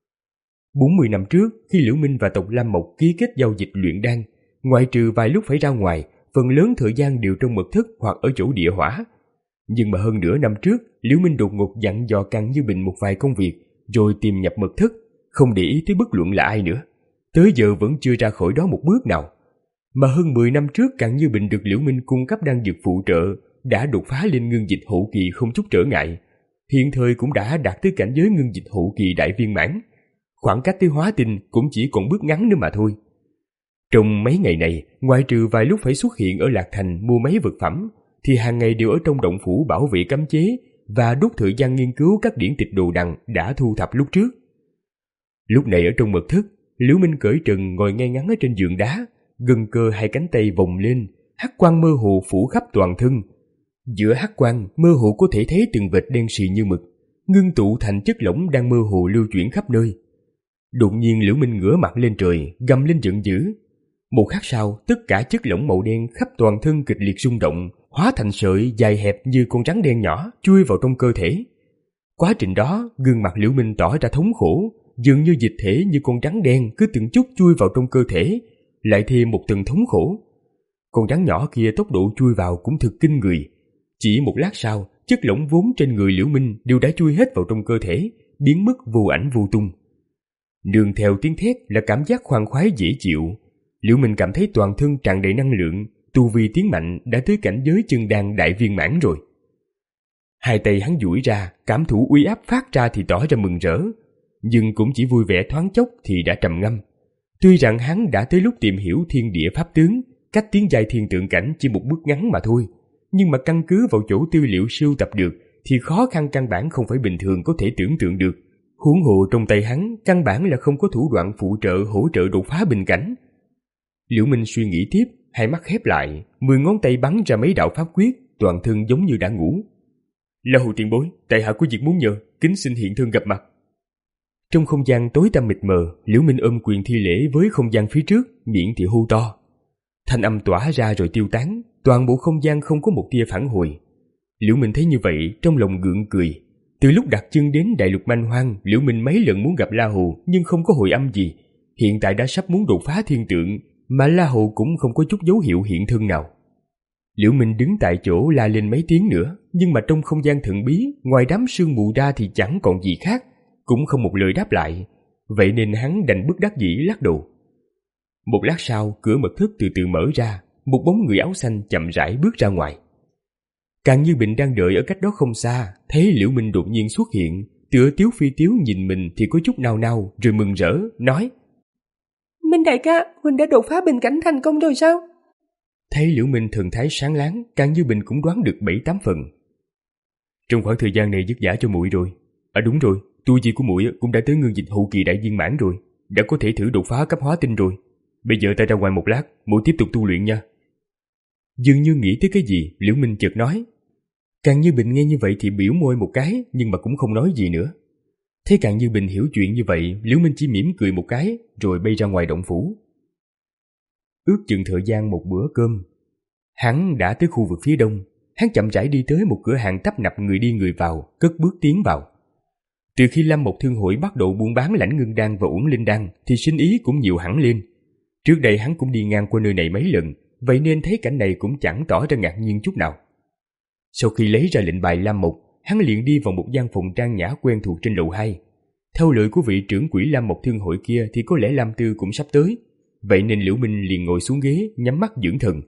bốn mươi năm trước, khi Liễu Minh và tộc Lam Mộc ký kết giao dịch luyện đan, ngoại trừ vài lúc phải ra ngoài, phần lớn thời gian đều trong mật thất hoặc ở chỗ địa hỏa. Nhưng mà hơn nửa năm trước, Liễu Minh đột ngột dặn dò Càng Như Bình một vài công việc, rồi tìm nhập mật thất, không để ý tới bất luận là ai nữa. Tới giờ vẫn chưa ra khỏi đó một bước nào. Mà hơn mười năm trước, Càng Như Bình được Liễu Minh cung cấp đan dược phụ trợ, đã đột phá lên ngưng dịch hậu kỳ không chút trở ngại. Hiện thời cũng đã đạt tới cảnh giới ngưng dịch hậu kỳ đại viên mãn. Khoảng cách tới hóa tinh cũng chỉ còn bước ngắn nữa mà thôi. Trong mấy ngày này, ngoại trừ vài lúc phải xuất hiện ở Lạc Thành mua mấy vật phẩm, thì hàng ngày đều ở trong động phủ bảo vệ cấm chế và đốt thời gian nghiên cứu các điển tịch đồ đằng đã thu thập lúc trước. Lúc này ở trong mật thất, Liễu Minh cởi trần ngồi ngay ngắn ở trên giường đá, gân cơ hai cánh tay vòng lên, hắc quang mơ hồ phủ khắp toàn thân. Giữa hắc quang mơ hồ có thể thấy từng vệt đen xì như mực, ngưng tụ thành chất lỏng đang mơ hồ lưu chuyển khắp nơi. Đột nhiên Liễu Minh ngửa mặt lên trời, gầm lên giận dữ. Một khắc sau, tất cả chất lỏng màu đen khắp toàn thân kịch liệt rung động, hóa thành sợi dài hẹp như con rắn đen nhỏ chui vào trong cơ thể. Quá trình đó, gương mặt Liễu Minh tỏ ra thống khổ, dường như dịch thể như con rắn đen cứ từng chút chui vào trong cơ thể, lại thêm một tầng thống khổ. Con rắn nhỏ kia tốc độ chui vào cũng thực kinh người. Chỉ một lát sau, chất lỏng vốn trên người Liễu Minh đều đã chui hết vào trong cơ thể, biến mất vô ảnh vô tung. Nương theo tiếng thét là cảm giác khoan khoái dễ chịu. Liễu Minh cảm thấy toàn thân tràn đầy năng lượng, tu vi tiến mạnh đã tới cảnh giới chân đan đại viên mãn rồi. Hai tay hắn duỗi ra, cảm thụ uy áp phát ra thì tỏ ra mừng rỡ, nhưng cũng chỉ vui vẻ thoáng chốc thì đã trầm ngâm. Tuy rằng hắn đã tới lúc tìm hiểu thiên địa pháp tướng, cách tiến giai thiên tượng cảnh chỉ một bước ngắn mà thôi, nhưng mà căn cứ vào chỗ tư liệu sưu tập được thì khó khăn căn bản không phải bình thường có thể tưởng tượng được. Huống hồ trong tay hắn căn bản là không có thủ đoạn phụ trợ hỗ trợ đột phá bình cảnh. Liễu Minh suy nghĩ tiếp, hai mắt khép lại, mười ngón tay bắn ra mấy đạo pháp quyết, toàn thân giống như đã ngủ. La Hầu tiền bối, tại hạ có việc muốn nhờ, kính xin hiện thân gặp mặt. Trong không gian tối tăm mịt mờ, Liễu Minh ôm quyền thi lễ với không gian phía trước, miệng thì hô to. Thanh âm tỏa ra rồi tiêu tán, toàn bộ không gian không có một tia phản hồi. Liễu Minh thấy như vậy, trong lòng gượng cười. Từ lúc đặt chân đến đại lục manh hoang, Liễu Minh mấy lần muốn gặp La Hầu nhưng không có hồi âm gì. Hiện tại đã sắp muốn đột phá thiên tượng, mà La Hầu cũng không có chút dấu hiệu hiện thân nào. Liễu Minh đứng tại chỗ la lên mấy tiếng nữa, nhưng mà trong không gian thần bí, ngoài đám sương mù ra thì chẳng còn gì khác, cũng không một lời đáp lại. Vậy nên hắn đành bất đắc dĩ lắc đầu. Một lát sau, cửa mật thất từ từ mở ra, một bóng người áo xanh chậm rãi bước ra ngoài. Càng Như Bình đang đợi ở cách đó không xa, thấy Liễu Minh đột nhiên xuất hiện, tựa tiếu phi tiếu nhìn mình thì có chút nao nao, rồi mừng rỡ, nói: Minh đại ca, Huynh đã đột phá bình cảnh thành công rồi sao? Thấy Liễu Minh thần thái sáng láng, Càng Như Bình cũng đoán được bảy tám phần. Trong khoảng thời gian này vất vả cho muội rồi. À đúng rồi, tu vi của muội cũng đã tới ngưng dịch hậu kỳ đại viên mãn rồi, đã có thể thử đột phá cấp hóa tinh rồi. Bây giờ ta ra ngoài một lát, muội tiếp tục tu luyện nha. Dường như nghĩ tới cái gì, Liễu Minh chợt nói. Càng Như Bình nghe như vậy thì biểu môi một cái, nhưng mà cũng không nói gì nữa. Thấy Càng Như Bình hiểu chuyện như vậy, Liễu Minh chỉ mỉm cười một cái, rồi bay ra ngoài động phủ. Ước chừng thời gian một bữa cơm, hắn đã tới khu vực phía đông. Hắn chậm rãi đi tới một cửa hàng tấp nập người đi người vào, cất bước tiến vào. Từ khi Lam Mộc Thương hội bắt đầu buôn bán lãnh ngưng đan và uẩn linh đan thì sinh ý cũng nhiều hẳn lên. Trước đây hắn cũng đi ngang qua nơi này mấy lần, vậy nên thấy cảnh này cũng chẳng tỏ ra ngạc nhiên chút nào. Sau khi lấy ra lệnh bài Lam Mộc, hắn liền đi vào một gian phòng trang nhã quen thuộc trên lầu hai. Theo lời của vị trưởng quỹ Lam Mộc Thương hội kia thì có lẽ Lam Tư cũng sắp tới, vậy nên Liễu Minh liền ngồi xuống ghế, nhắm mắt dưỡng thần.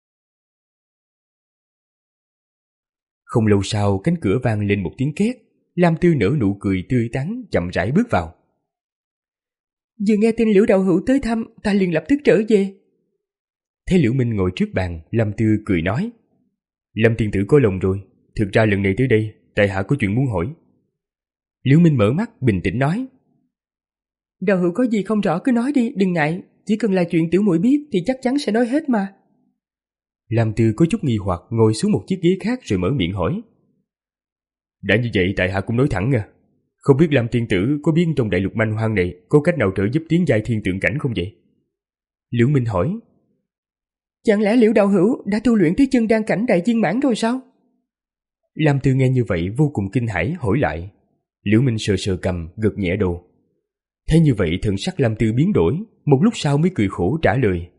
Không lâu sau, cánh cửa vang lên một tiếng két. Lam Tư nở nụ cười tươi tắn, chậm rãi bước vào. Vừa nghe tin Liễu đạo hữu tới thăm, ta liền lập tức trở về. Thấy Liễu Minh ngồi trước bàn, Lam Tư cười nói: Lâm tiên tử có lòng rồi, thực ra lần này tới đây, tại hạ có chuyện muốn hỏi. Liễu Minh mở mắt, bình tĩnh nói: Đạo hữu có gì không rõ cứ nói đi, đừng ngại, chỉ cần là chuyện tiểu muội biết thì chắc chắn sẽ nói hết mà. Lam Tư có chút nghi hoặc ngồi xuống một chiếc ghế khác rồi mở miệng hỏi: Đã như vậy tại hạ cũng nói thẳng nha, không biết Lam tiên tử có biết trong đại lục manh hoang này có cách nào trợ giúp tiến giai thiên tượng cảnh không vậy? Liễu Minh hỏi: Chẳng lẽ Liễu đạo hữu đã tu luyện tới chân đan cảnh đại viên mãn rồi sao? Lam Tư nghe như vậy vô cùng kinh hãi hỏi lại. Liễu Minh sờ sờ cằm, gật nhẹ đầu. Thấy như vậy thần sắc Lam Tư biến đổi, một lúc sau mới cười khổ trả lời: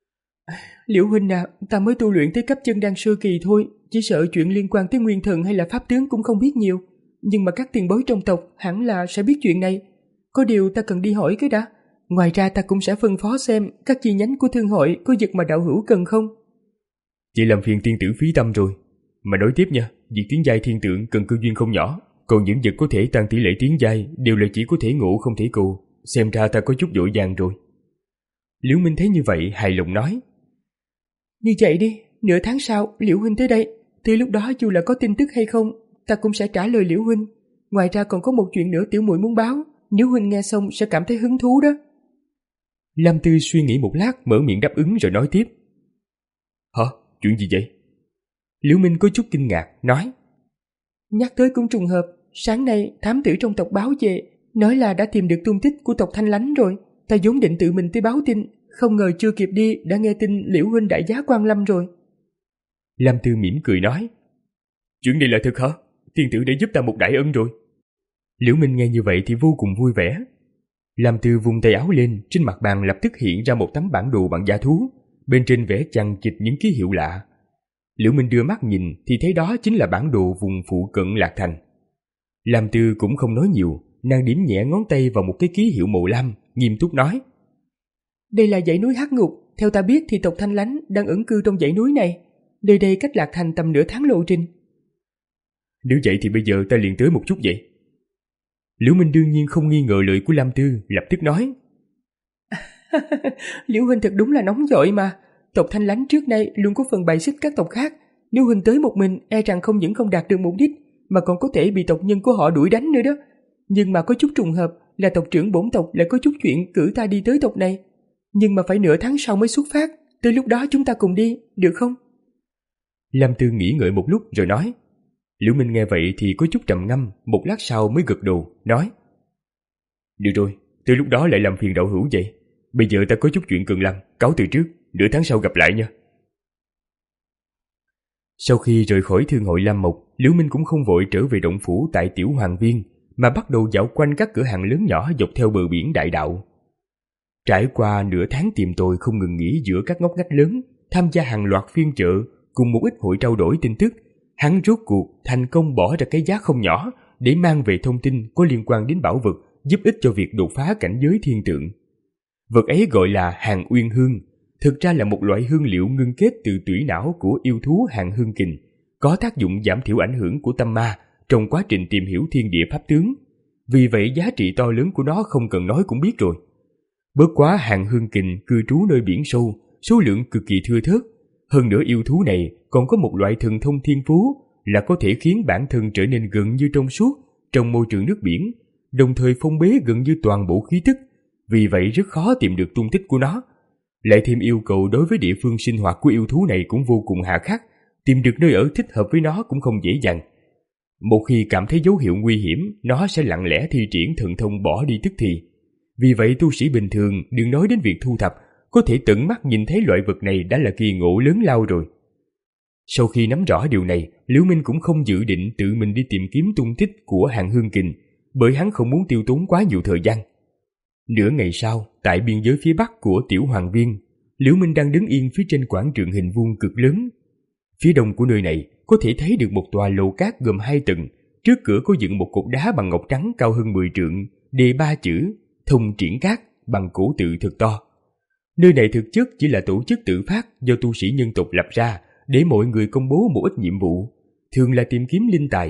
Liễu huynh à, ta mới tu luyện tới cấp chân đan sơ kỳ thôi, chỉ sợ chuyện liên quan tới nguyên thần hay là pháp tướng cũng không biết nhiều, nhưng mà các tiền bối trong tộc hẳn là sẽ biết chuyện này. Có điều ta cần đi hỏi cái đã. Ngoài ra ta cũng sẽ phân phó xem các chi nhánh của thương hội có vật mà đạo hữu cần không. Chỉ làm phiền tiên tử phí tâm rồi. Mà nói tiếp nha, việc tiến giai thiên tượng cần cơ duyên không nhỏ, còn những vật có thể tăng tỷ lệ tiến giai đều là chỉ có thể ngộ không thể cầu. Xem ra ta có chút vội vàng rồi. Liễu Minh thấy như vậy hài lòng nói: Như vậy đi, nửa tháng sau Liễu huynh tới đây, tới lúc đó dù là có tin tức hay không, ta cũng sẽ trả lời Liễu huynh. Ngoài ra còn có một chuyện nữa tiểu muội muốn báo, nếu huynh nghe xong sẽ cảm thấy hứng thú đó. Lam Tư suy nghĩ một lát, mở miệng đáp ứng rồi nói tiếp: Hả? Chuyện gì vậy? Liễu Minh có chút kinh ngạc, nói: Nhắc tới cũng trùng hợp, sáng nay thám tử trong tộc báo về, nói là đã tìm được tung tích của tộc Thanh Lánh rồi. Ta vốn định tự mình tới báo tin, không ngờ chưa kịp đi đã nghe tin Liễu huynh đại giá quan lâm rồi. Lam Tư mỉm cười nói: Chuyện này là thật hả? Tiên tử đã giúp ta một đại ân rồi. Liễu Minh nghe như vậy thì vô cùng vui vẻ. Lam Tư vung tay áo lên, trên mặt bàn lập tức hiện ra một tấm bản đồ bằng da thú, bên trên vẽ chằng chịt những ký hiệu lạ. Liễu Minh đưa mắt nhìn thì thấy đó chính là bản đồ vùng phụ cận Lạc Thành. Lam Tư cũng không nói nhiều, nàng điểm nhẹ ngón tay vào một cái ký hiệu màu lam, nghiêm túc nói: Đây là dãy núi Hắc Ngục, theo ta biết thì tộc Thanh Lánh đang ẩn cư trong dãy núi này, nơi đây cách Lạc Thành tầm nửa tháng lộ trình. Nếu vậy thì bây giờ ta liền tới một chút vậy. Liễu Minh đương nhiên không nghi ngờ lời của Lam Tư, lập tức nói: Liễu huynh thật đúng là nóng vội mà. Tộc Thanh Lánh trước nay luôn có phần bài xích các tộc khác, nếu huynh tới một mình e rằng không những không đạt được mục đích mà còn có thể bị tộc nhân của họ đuổi đánh nữa đó. Nhưng mà có chút trùng hợp là tộc trưởng bổn tộc lại có chút chuyện cử ta đi tới tộc này, nhưng mà phải nửa tháng sau mới xuất phát, tới lúc đó chúng ta cùng đi, được không? Lam Tư nghĩ ngợi một lúc rồi nói. Liễu Minh nghe vậy thì có chút trầm ngâm, một lát sau mới gật đầu, nói: Được rồi, tới lúc đó lại làm phiền đạo hữu vậy. Bây giờ ta có chút chuyện cần làm, cáo từ trước, nửa tháng sau gặp lại nha. Sau khi rời khỏi thương hội Lam Mộc, Liễu Minh cũng không vội trở về động phủ tại Tiểu Hoàng Viên, mà bắt đầu dạo quanh các cửa hàng lớn nhỏ dọc theo bờ biển đại đạo. Trải qua nửa tháng tìm tòi không ngừng nghỉ giữa các ngóc ngách lớn, tham gia hàng loạt phiên chợ, cùng một ít hội trao đổi tin tức, hắn rốt cuộc thành công bỏ ra cái giá không nhỏ để mang về thông tin có liên quan đến bảo vật, giúp ích cho việc đột phá cảnh giới thiên tượng. Vật ấy gọi là hàng uyên hương, thực ra là một loại hương liệu ngưng kết từ tủy não của yêu thú hàng hương kình, có tác dụng giảm thiểu ảnh hưởng của tâm ma trong quá trình tìm hiểu thiên địa pháp tướng. Vì vậy giá trị to lớn của nó không cần nói cũng biết rồi. Bất quá hàng hương kình cư trú nơi biển sâu, số lượng cực kỳ thưa thớt. Hơn nữa yêu thú này còn có một loại thần thông thiên phú là có thể khiến bản thân trở nên gần như trong suốt trong môi trường nước biển, đồng thời phong bế gần như toàn bộ khí tức. Vì vậy rất khó tìm được tung tích của nó. Lại thêm yêu cầu đối với địa phương sinh hoạt của yêu thú này cũng vô cùng hà khắc, tìm được nơi ở thích hợp với nó cũng không dễ dàng. Một khi cảm thấy dấu hiệu nguy hiểm, nó sẽ lặng lẽ thi triển thần thông bỏ đi tức thì. Vì vậy tu sĩ bình thường đừng nói đến việc thu thập, có thể tận mắt nhìn thấy loại vật này đã là kỳ ngộ lớn lao rồi. Sau khi nắm rõ điều này, Liễu Minh cũng không dự định tự mình đi tìm kiếm tung tích của hàng hương kình, bởi hắn không muốn tiêu tốn quá nhiều thời gian. Nửa ngày sau, tại biên giới phía bắc của Tiểu Hoàng Viên, Liễu Minh đang đứng yên phía trên quảng trường hình vuông cực lớn. Phía đông của nơi này có thể thấy được một tòa lầu cát gồm hai tầng, trước cửa có dựng một cột đá bằng ngọc trắng cao hơn mười trượng, đề ba chữ Thông Triển Cát bằng cổ tự thật to. Nơi này thực chất chỉ là tổ chức tự phát do tu sĩ nhân tộc lập ra để mọi người công bố một ít nhiệm vụ, thường là tìm kiếm linh tài.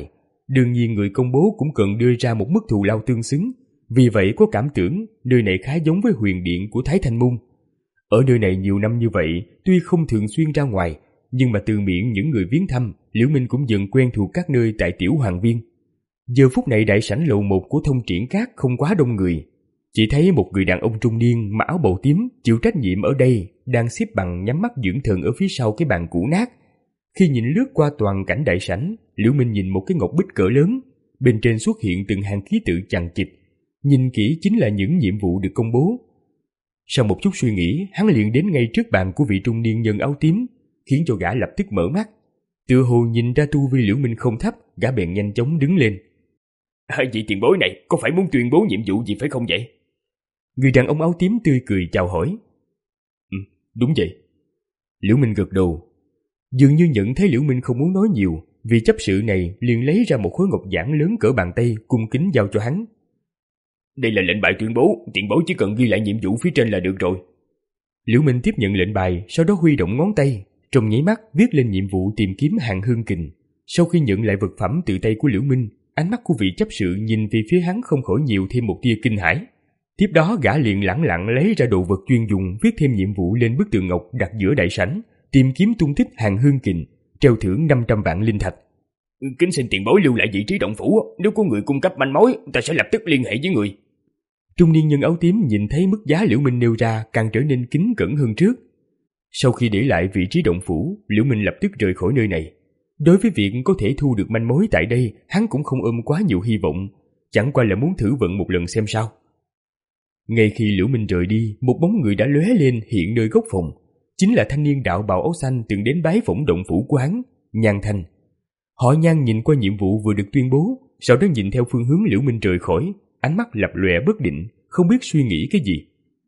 Đương nhiên người công bố cũng cần đưa ra một mức thù lao tương xứng, vì vậy có cảm tưởng nơi này khá giống với huyền điện của Thái Thanh Môn. Ở nơi này nhiều năm như vậy, tuy không thường xuyên ra ngoài, nhưng mà từ miệng những người viếng thăm, Liễu Minh cũng dần quen thuộc các nơi tại Tiểu Hoàng Viên. Giờ phút này đại sảnh lầu một của Thông Triển Các không quá đông người, chỉ thấy một người đàn ông trung niên mặc áo bào tím chịu trách nhiệm ở đây đang xếp bằng nhắm mắt dưỡng thần ở phía sau cái bàn cũ nát. Khi nhìn lướt qua toàn cảnh đại sảnh, Liễu Minh nhìn một cái ngọc bích cỡ lớn, bên trên xuất hiện từng hàng ký tự chằng chịt, nhìn kỹ chính là những nhiệm vụ được công bố. Sau một chút suy nghĩ, hắn liền đến ngay trước bàn của vị trung niên nhân áo tím, khiến cho gã lập tức mở mắt. Tựa hồ nhìn ra tu vi Liễu Minh không thấp, gã bèn nhanh chóng đứng lên. À, vị tiền bối này có phải muốn tuyên bố nhiệm vụ gì phải không vậy? Người đàn ông áo tím tươi cười chào hỏi. Ừ, đúng vậy. Liễu Minh gật đầu. Dường như nhận thấy Liễu Minh không muốn nói nhiều, vị chấp sự này liền lấy ra một khối ngọc giản lớn cỡ bàn tay cung kính giao cho hắn. Đây là lệnh bài tuyên bố, tiền bối chỉ cần ghi lại nhiệm vụ phía trên là được rồi. Liễu Minh tiếp nhận lệnh bài, sau đó huy động ngón tay, trong nháy mắt viết lên nhiệm vụ tìm kiếm Hàng Hương Kình. Sau khi nhận lại vật phẩm từ tay của Liễu Minh, ánh mắt của vị chấp sự nhìn về phía hắn không khỏi nhiều thêm một tia kinh hãi. Tiếp đó gã liền lẳng lặng lấy ra đồ vật chuyên dùng, viết thêm nhiệm vụ lên bức tường ngọc đặt giữa đại sảnh, tìm kiếm tung tích Hàng Hương Kình, treo thưởng năm trăm vạn linh thạch. Kính xin tiền bối lưu lại vị trí động phủ, nếu có người cung cấp manh mối, ta sẽ lập tức liên hệ với người. Trung niên nhân áo tím nhìn thấy mức giá Liễu Minh nêu ra càng trở nên kính cẩn hơn trước. Sau khi để lại vị trí động phủ, Liễu Minh lập tức rời khỏi nơi này. Đối với việc có thể thu được manh mối tại đây, hắn cũng không ôm quá nhiều hy vọng, chẳng qua là muốn thử vận một lần xem sao. Ngay khi Liễu Minh rời đi, một bóng người đã lóe lên hiện nơi góc phòng, chính là thanh niên đạo bào áo xanh từng đến bái phỏng động phủ của hắn, Nhan Thanh. Họ Nhan nhìn qua nhiệm vụ vừa được tuyên bố, sau đó nhìn theo phương hướng Liễu Minh rời khỏi, ánh mắt lập lòe bất định, không biết suy nghĩ cái gì.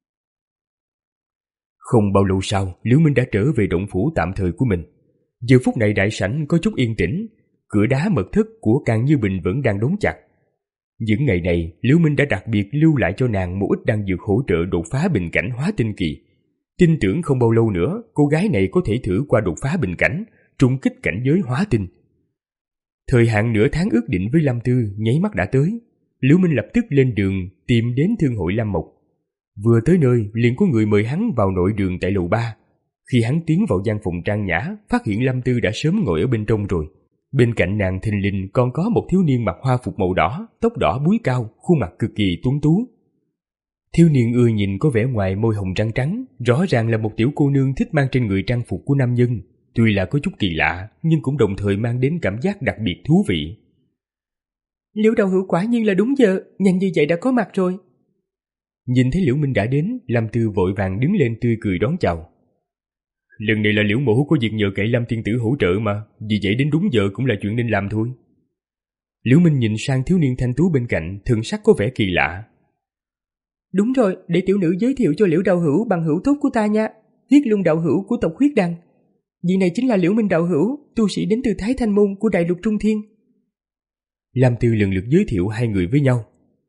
Không bao lâu sau, Liễu Minh đã trở về động phủ tạm thời của mình. Giờ phút này đại sảnh có chút yên tĩnh, cửa đá mật thất của Càng Như Bình vẫn đang đóng chặt. Những ngày này, Liễu Minh đã đặc biệt lưu lại cho nàng một ít đan dược hỗ trợ đột phá bình cảnh hóa tinh kỳ. Tin tưởng không bao lâu nữa, cô gái này có thể thử qua đột phá bình cảnh, trùng kích cảnh giới hóa tinh. Thời hạn nửa tháng ước định với Lâm Tư nháy mắt đã tới. Liễu Minh lập tức lên đường tìm đến thương hội Lam Mộc. Vừa tới nơi, liền có người mời hắn vào nội đường tại lầu ba. Khi hắn tiến vào gian phòng trang nhã, phát hiện Lâm Tư đã sớm ngồi ở bên trong rồi. Bên cạnh nàng thình lình còn có một thiếu niên mặc hoa phục màu đỏ, tóc đỏ búi cao, khuôn mặt cực kỳ tuấn tú. Thiếu niên ưa nhìn có vẻ ngoài môi hồng răng trắng, rõ ràng là một tiểu cô nương thích mang trên người trang phục của nam nhân. Tuy là có chút kỳ lạ, nhưng cũng đồng thời mang đến cảm giác đặc biệt thú vị. Liễu đạo hữu quả nhiên là đúng giờ, nhanh như vậy đã có mặt rồi. Nhìn thấy Liễu Minh đã đến, Lâm Tư vội vàng đứng lên tươi cười đón chào. Lần này là Liễu mẫu có việc nhờ cậy Lâm tiên tử hỗ trợ mà, vì vậy đến đúng giờ cũng là chuyện nên làm thôi. Liễu Minh nhìn sang thiếu niên thanh tú bên cạnh, thần sắc có vẻ kỳ lạ. Đúng rồi, để tiểu nữ giới thiệu cho Liễu đạo hữu bằng hữu tốt của ta nha, Huyết Lung đạo hữu của tộc Huyết Đăng. Vị này chính là Liễu Minh đạo hữu, tu sĩ đến từ Thái Thanh Môn của Đại Lục Trung Thiên. Lam Tư lần lượt giới thiệu hai người với nhau.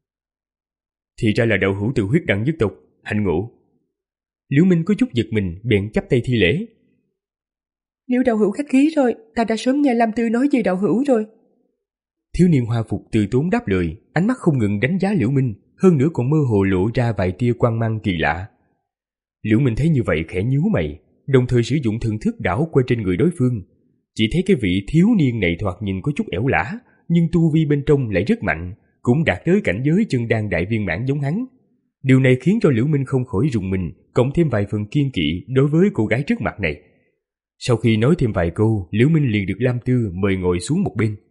Thì ra là đạo hữu từ Huyết Đăng nhất tộc, hạnh ngộ. Liễu Minh có chút giật mình, bèn chắp tay thi lễ. Liễu đạo hữu khách khí rồi, ta đã sớm nghe Lam Tư nói về đạo hữu rồi. Thiếu niên hoa phục từ tốn đáp lời, ánh mắt không ngừng đánh giá Liễu Minh, hơn nữa còn mơ hồ lộ ra vài tia quang mang kỳ lạ. Liễu Minh thấy như vậy khẽ nhíu mày, đồng thời sử dụng thần thức đảo qua trên người đối phương. Chỉ thấy cái vị thiếu niên này thoạt nhìn có chút ẻo lả, nhưng tu vi bên trong lại rất mạnh, cũng đạt tới cảnh giới chân đan đại viên mãn giống hắn. Điều này khiến cho Liễu Minh không khỏi rùng mình, cộng thêm vài phần kiên kỵ đối với cô gái trước mặt này. Sau khi nói thêm vài câu, Liễu Minh liền được Lam Tư mời ngồi xuống một bên.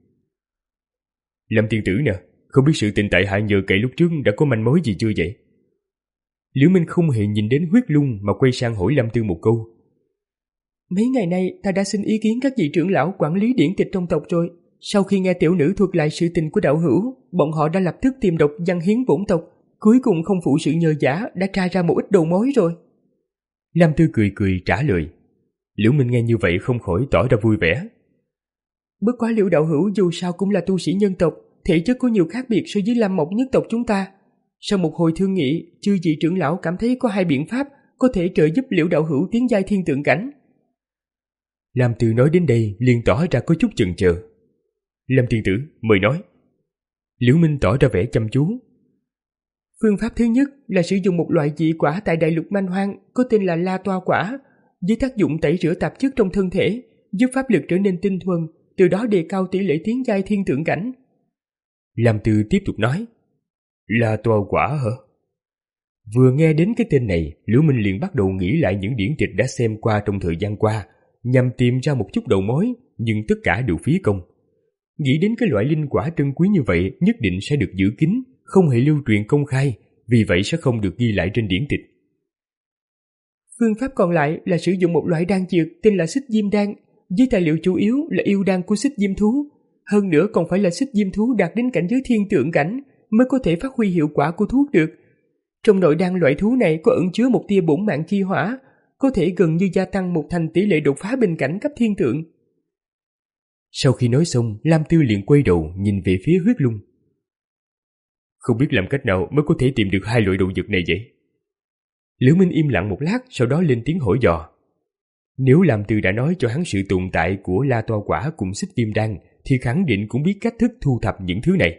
Lâm tiên tử nè, không biết sự tình tại hạ nhờ cậy lúc trước đã có manh mối gì chưa vậy? Liễu Minh không hề nhìn đến Huyết Lung mà quay sang hỏi Lâm Tư một câu. Mấy ngày nay ta đã xin ý kiến các vị trưởng lão quản lý điển tịch trong tộc rồi. Sau khi nghe tiểu nữ thuật lại sự tình của đạo hữu, bọn họ đã lập tức tìm đọc văn hiến bổn tộc, cuối cùng không phụ sự nhờ giả đã tra ra một ít đầu mối rồi. Lam Tư cười cười trả lời. Liễu Minh nghe như vậy không khỏi tỏ ra vui vẻ. Bất quá Liễu đạo hữu dù sao cũng là tu sĩ nhân tộc, thể chất có nhiều khác biệt so với Lam Mộc nhất tộc chúng ta. Sau một hồi thương nghị, chư vị trưởng lão cảm thấy có hai biện pháp có thể trợ giúp Liễu đạo hữu tiến giai thiên tượng cảnh. Lam Tư nói đến đây liền tỏ ra có chút chần chờ. Lâm tiên tử, mời nói. Liễu Minh tỏ ra vẻ chăm chú. Phương pháp thứ nhất là sử dụng một loại dị quả tại đại lục man hoang có tên là La Toa quả, với tác dụng tẩy rửa tạp chất trong thân thể, giúp pháp lực trở nên tinh thuần, từ đó đề cao tỷ lệ tiến giai thiên tượng cảnh. Lam Tư tiếp tục nói. La Toa quả hả? Vừa nghe đến cái tên này, Liễu Minh liền bắt đầu nghĩ lại những điển tịch đã xem qua trong thời gian qua, nhằm tìm ra một chút đầu mối, nhưng tất cả đều phí công. Nghĩ đến cái loại linh quả trân quý như vậy nhất định sẽ được giữ kín, không hề lưu truyền công khai, vì vậy sẽ không được ghi lại trên điển tịch. Phương pháp còn lại là sử dụng một loại đan dược tên là xích diêm đan, với tài liệu chủ yếu là yêu đan của xích diêm thú, hơn nữa còn phải là xích diêm thú đạt đến cảnh giới thiên tượng cảnh mới có thể phát huy hiệu quả của thuốc được. Trong nội đan loại thú này có ẩn chứa một tia bổn mạng chi hỏa, có thể gần như gia tăng một thành tỷ lệ đột phá bình cảnh cấp thiên tượng. Sau khi nói xong, Lam Tư liền quay đầu nhìn về phía Huyết Lung. Không biết làm cách nào mới có thể tìm được hai loại đồ vật này vậy? Liễu Minh im lặng một lát, sau đó lên tiếng hỏi dò. Nếu Lam Tư đã nói cho hắn sự tồn tại của La Toa quả cùng xích viêm đan, thì khẳng định cũng biết cách thức thu thập những thứ này.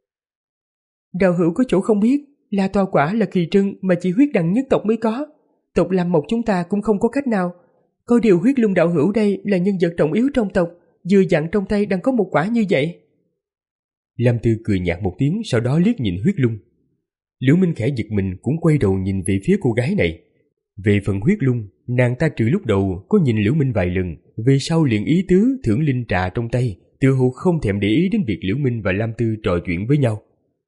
Đạo hữu có chỗ không biết, La Toa quả là kỳ trân mà chỉ huyết đằng nhất tộc mới có. Tộc Lam Mộc chúng ta cũng không có cách nào. Có điều Huyết Lung đạo hữu đây là nhân vật trọng yếu trong tộc, vừa dặn trong tay đang có một quả như vậy. Lam Tư cười nhạt một tiếng, sau đó liếc nhìn Huyết Lung. Liễu Minh khẽ giật mình cũng quay đầu nhìn về phía cô gái này. Về phần Huyết Lung, nàng ta trừ lúc đầu có nhìn Liễu Minh vài lần, về sau liền ý tứ thưởng linh trà trong tay, tựa hồ không thèm để ý đến việc Liễu Minh và Lam Tư trò chuyện với nhau.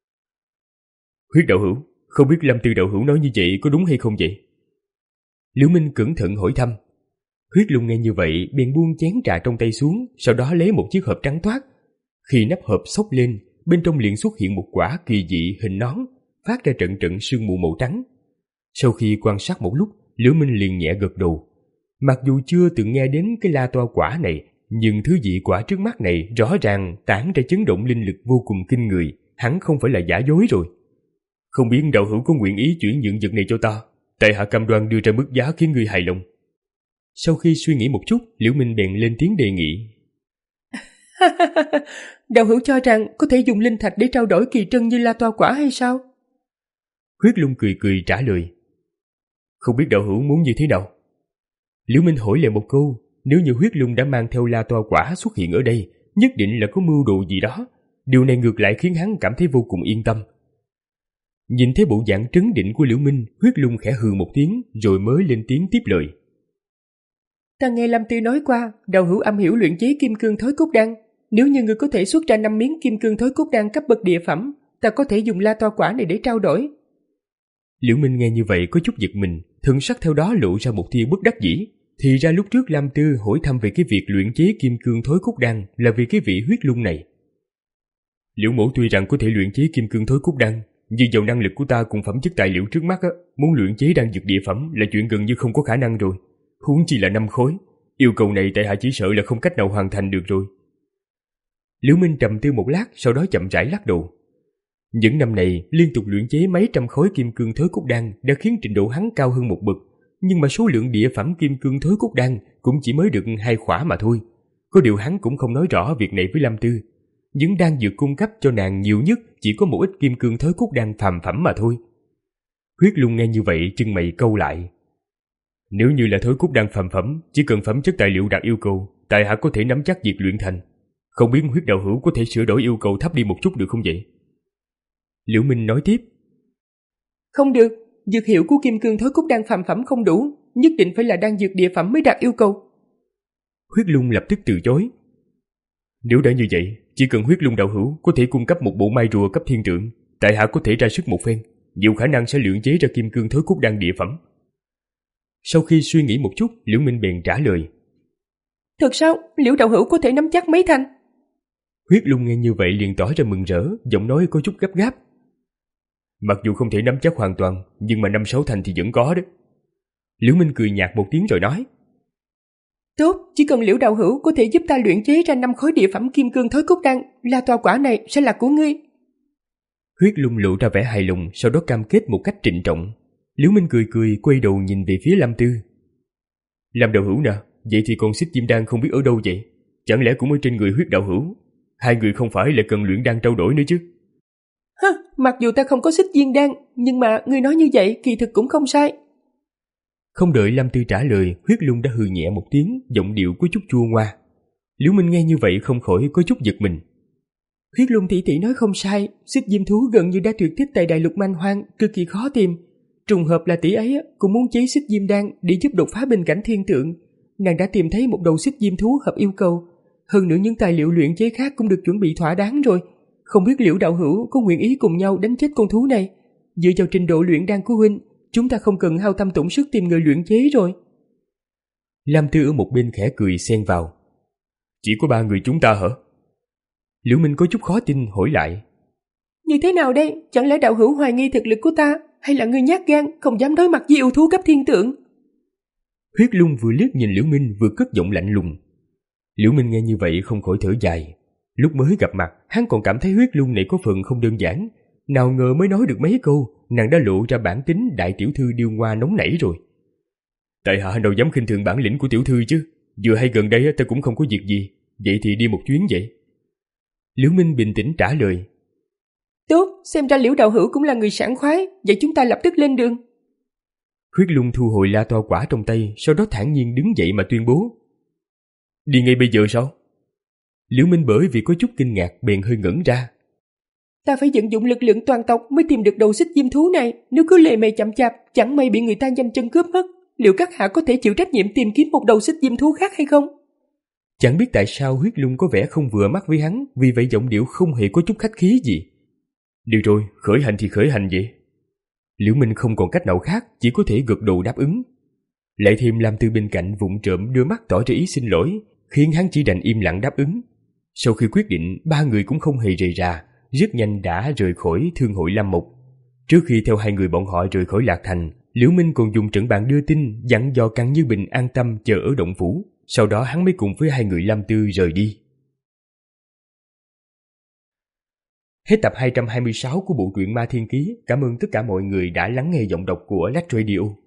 Huyết đạo hữu, không biết Lam Tư đạo hữu nói như vậy có đúng hay không vậy? Liễu Minh cẩn thận hỏi thăm. Huyết Lung nghe như vậy bèn buông chén trà trong tay xuống, sau đó lấy một chiếc hộp trắng toát. Khi nắp hộp xốc lên, bên trong liền xuất hiện một quả kỳ dị hình nón, phát ra trận trận sương mù màu trắng. Sau khi quan sát một lúc, Liễu Minh liền nhẹ gật đầu. Mặc dù chưa từng nghe đến cái La Toa quả này, nhưng thứ dị quả trước mắt này rõ ràng tản ra chấn động linh lực vô cùng kinh người, hẳn không phải là giả dối rồi. Không biết đạo hữu có nguyện ý chuyển nhượng vật này cho ta, tại hạ cam đoan đưa ra mức giá khiến người hài lòng. Sau khi suy nghĩ một chút, Liễu Minh bèn lên tiếng đề nghị. Đạo hữu cho rằng có thể dùng linh thạch để trao đổi kỳ trân như La Toa quả hay sao? Huyết Lung cười cười trả lời. Không biết đạo hữu muốn như thế nào? Liễu Minh hỏi lại một câu, nếu như Huyết Lung đã mang theo La Toa quả xuất hiện ở đây, nhất định là có mưu đồ gì đó. Điều này ngược lại khiến hắn cảm thấy vô cùng yên tâm. Nhìn thấy bộ dạng trấn định của Liễu Minh, Huyết Lung khẽ hừ một tiếng rồi mới lên tiếng tiếp lời. Ta nghe Lam Tư nói qua, đạo hữu am hiểu luyện chế kim cương thối cốt đan. Nếu như ngươi có thể xuất ra năm miếng kim cương thối cốt đan cấp bậc địa phẩm, ta có thể dùng La Toa quả này để trao đổi. Liễu Minh nghe như vậy có chút giật mình, thần sắc theo đó lộ ra một tia bất đắc dĩ. Thì ra lúc trước Lam Tư hỏi thăm về cái việc luyện chế kim cương thối cốt đan là vì cái vị Huyết Lung này. Liễu mẫu tuy rằng có thể luyện chế kim cương thối cốt đan, nhưng dầu năng lực của ta cùng phẩm chất tài liệu trước mắt á, muốn luyện chế đan dược địa phẩm là chuyện gần như không có khả năng rồi. Huống chi là năm khối, yêu cầu này tại hạ chỉ sợ là không cách nào hoàn thành được rồi. Liễu Minh trầm tư một lát, sau đó chậm rãi lắc đầu. Những năm này liên tục luyện chế mấy trăm khối kim cương thối cốt đan đã khiến trình độ hắn cao hơn một bậc, nhưng mà số lượng địa phẩm kim cương thối cốt đan cũng chỉ mới được hai khỏa mà thôi. Có điều hắn cũng không nói rõ việc này với Lam Tư. Những đan dược cung cấp cho nàng nhiều nhất chỉ có một ít kim cương thối cốt đan phàm phẩm mà thôi. Huyết Lung nghe như vậy chân mày câu lại. Nếu như là thối cốt đan phàm phẩm, chỉ cần phẩm chất tài liệu đạt yêu cầu, tại hạ có thể nắm chắc việc luyện thành. Không biết Huyết đạo hữu có thể sửa đổi yêu cầu thấp đi một chút được không vậy? Liễu Minh nói tiếp. Không được, dược hiệu của kim cương thối cốt đan phàm phẩm không đủ, nhất định phải là đan dược địa phẩm mới đạt yêu cầu. Huyết Lung lập tức từ chối. Nếu đã như vậy, chỉ cần Huyết Lung đạo hữu có thể cung cấp một bộ mai rùa cấp thiên trượng, tại hạ có thể ra sức một phen, nhiều khả năng sẽ luyện chế ra kim cương thối cốt đan địa phẩm. Sau khi suy nghĩ một chút, Liễu Minh bèn trả lời. Thật sao? Liễu đạo hữu có thể nắm chắc mấy thành? Huyết Lung nghe như vậy liền tỏ ra mừng rỡ, giọng nói có chút gấp gáp. Mặc dù không thể nắm chắc hoàn toàn, nhưng mà năm sáu thành thì vẫn có đó. Liễu Minh cười nhạt một tiếng rồi nói. Tốt, chỉ cần Liễu đạo hữu có thể giúp ta luyện chế ra năm khối địa phẩm kim cương thối cốt đan, La Toa quả này sẽ là của ngươi. Huyết Lung lộ ra vẻ hài lòng, sau đó cam kết một cách trịnh trọng. Liễu Minh cười cười quay đầu nhìn về phía Lam Tư. Lam đạo hữu nè, vậy thì con xích diêm đan không biết ở đâu vậy? Chẳng lẽ cũng ở trên người Huyết đạo hữu? Hai người không phải là cần luyện đan trao đổi nữa chứ? Hả, mặc dù ta không có xích diên đan, nhưng mà ngươi nói như vậy kỳ thực cũng không sai. Không đợi Lâm Tư trả lời, Huyết Lung đã hừ nhẹ một tiếng, giọng điệu có chút chua ngoa. Liễu Minh nghe như vậy không khỏi có chút giật mình. Huyết Lung tỷ tỷ nói không sai, xích diêm thú gần như đã tuyệt tích tại đại lục man hoang, cực kỳ khó tìm. Trùng hợp là tỷ ấy cũng muốn chế xích diêm đan để giúp đột phá bên cảnh thiên tượng. Nàng đã tìm thấy một đầu xích diêm thú hợp yêu cầu. Hơn nữa những tài liệu luyện chế khác cũng được chuẩn bị thỏa đáng rồi. Không biết Liễu đạo hữu có nguyện ý cùng nhau đánh chết con thú này. Dựa vào trình độ luyện đan của huynh, chúng ta không cần hao tâm tổn sức tìm người luyện chế rồi. Lam Tư ở một bên khẽ cười xen vào. Chỉ có ba người chúng ta hả? Liễu Minh có chút khó tin hỏi lại. Như thế nào đây? Chẳng lẽ đạo hữu hoài nghi thực lực của ta? Hay là ngươi nhát gan, không dám đối mặt với yêu thú cấp thiên tượng? Huyết Lung vừa liếc nhìn Liễu Minh vừa cất giọng lạnh lùng. Liễu Minh nghe như vậy không khỏi thở dài. Lúc mới gặp mặt, hắn còn cảm thấy Huyết Lung này có phần không đơn giản. Nào ngờ mới nói được mấy câu, nàng đã lộ ra bản tính đại tiểu thư điêu ngoa nóng nảy rồi. Tại hạ đâu dám khinh thường bản lĩnh của tiểu thư chứ. Vừa hay gần đây ta cũng không có việc gì. Vậy thì đi một chuyến vậy. Liễu Minh bình tĩnh trả lời. Tốt, xem ra Liễu đạo hữu cũng là người sảng khoái. Vậy chúng ta lập tức lên đường. Huyết Lung thu hồi la to quả trong tay, sau đó thản nhiên đứng dậy mà tuyên bố. Đi ngay bây giờ sao? Liễu Minh bởi vì có chút kinh ngạc bèn hơi ngẩn ra. Ta phải vận dụng lực lượng toàn tộc mới tìm được đầu xích diêm thú này. Nếu cứ lề mề chậm chạp, chẳng may bị người ta nhanh chân cướp mất. Liệu các hạ có thể chịu trách nhiệm tìm kiếm một đầu xích diêm thú khác hay không? Chẳng biết tại sao Huyết Lung có vẻ không vừa mắt với hắn, vì vậy giọng điệu không hề có chút khách khí gì. Được rồi, khởi hành thì khởi hành vậy. Liễu Minh không còn cách nào khác, chỉ có thể gật đầu đáp ứng. Lại thêm Lam Tư bên cạnh vụng trộm đưa mắt tỏ ra ý xin lỗi, khiến hắn chỉ đành im lặng đáp ứng. Sau khi quyết định, ba người cũng không hề rầy rà, rất nhanh đã rời khỏi thương hội Lam Mục. Trước khi theo hai người bọn họ rời khỏi Lạc Thành, Liễu Minh còn dùng trận bàn đưa tin dặn dò Căng Như Bình an tâm chờ ở động phủ. Sau đó hắn mới cùng với hai người Lam Tư rời đi. Hết tập hai trăm hai mươi sáu của bộ truyện Ma Thiên Ký. Cảm ơn tất cả mọi người đã lắng nghe giọng đọc của Lách Radio.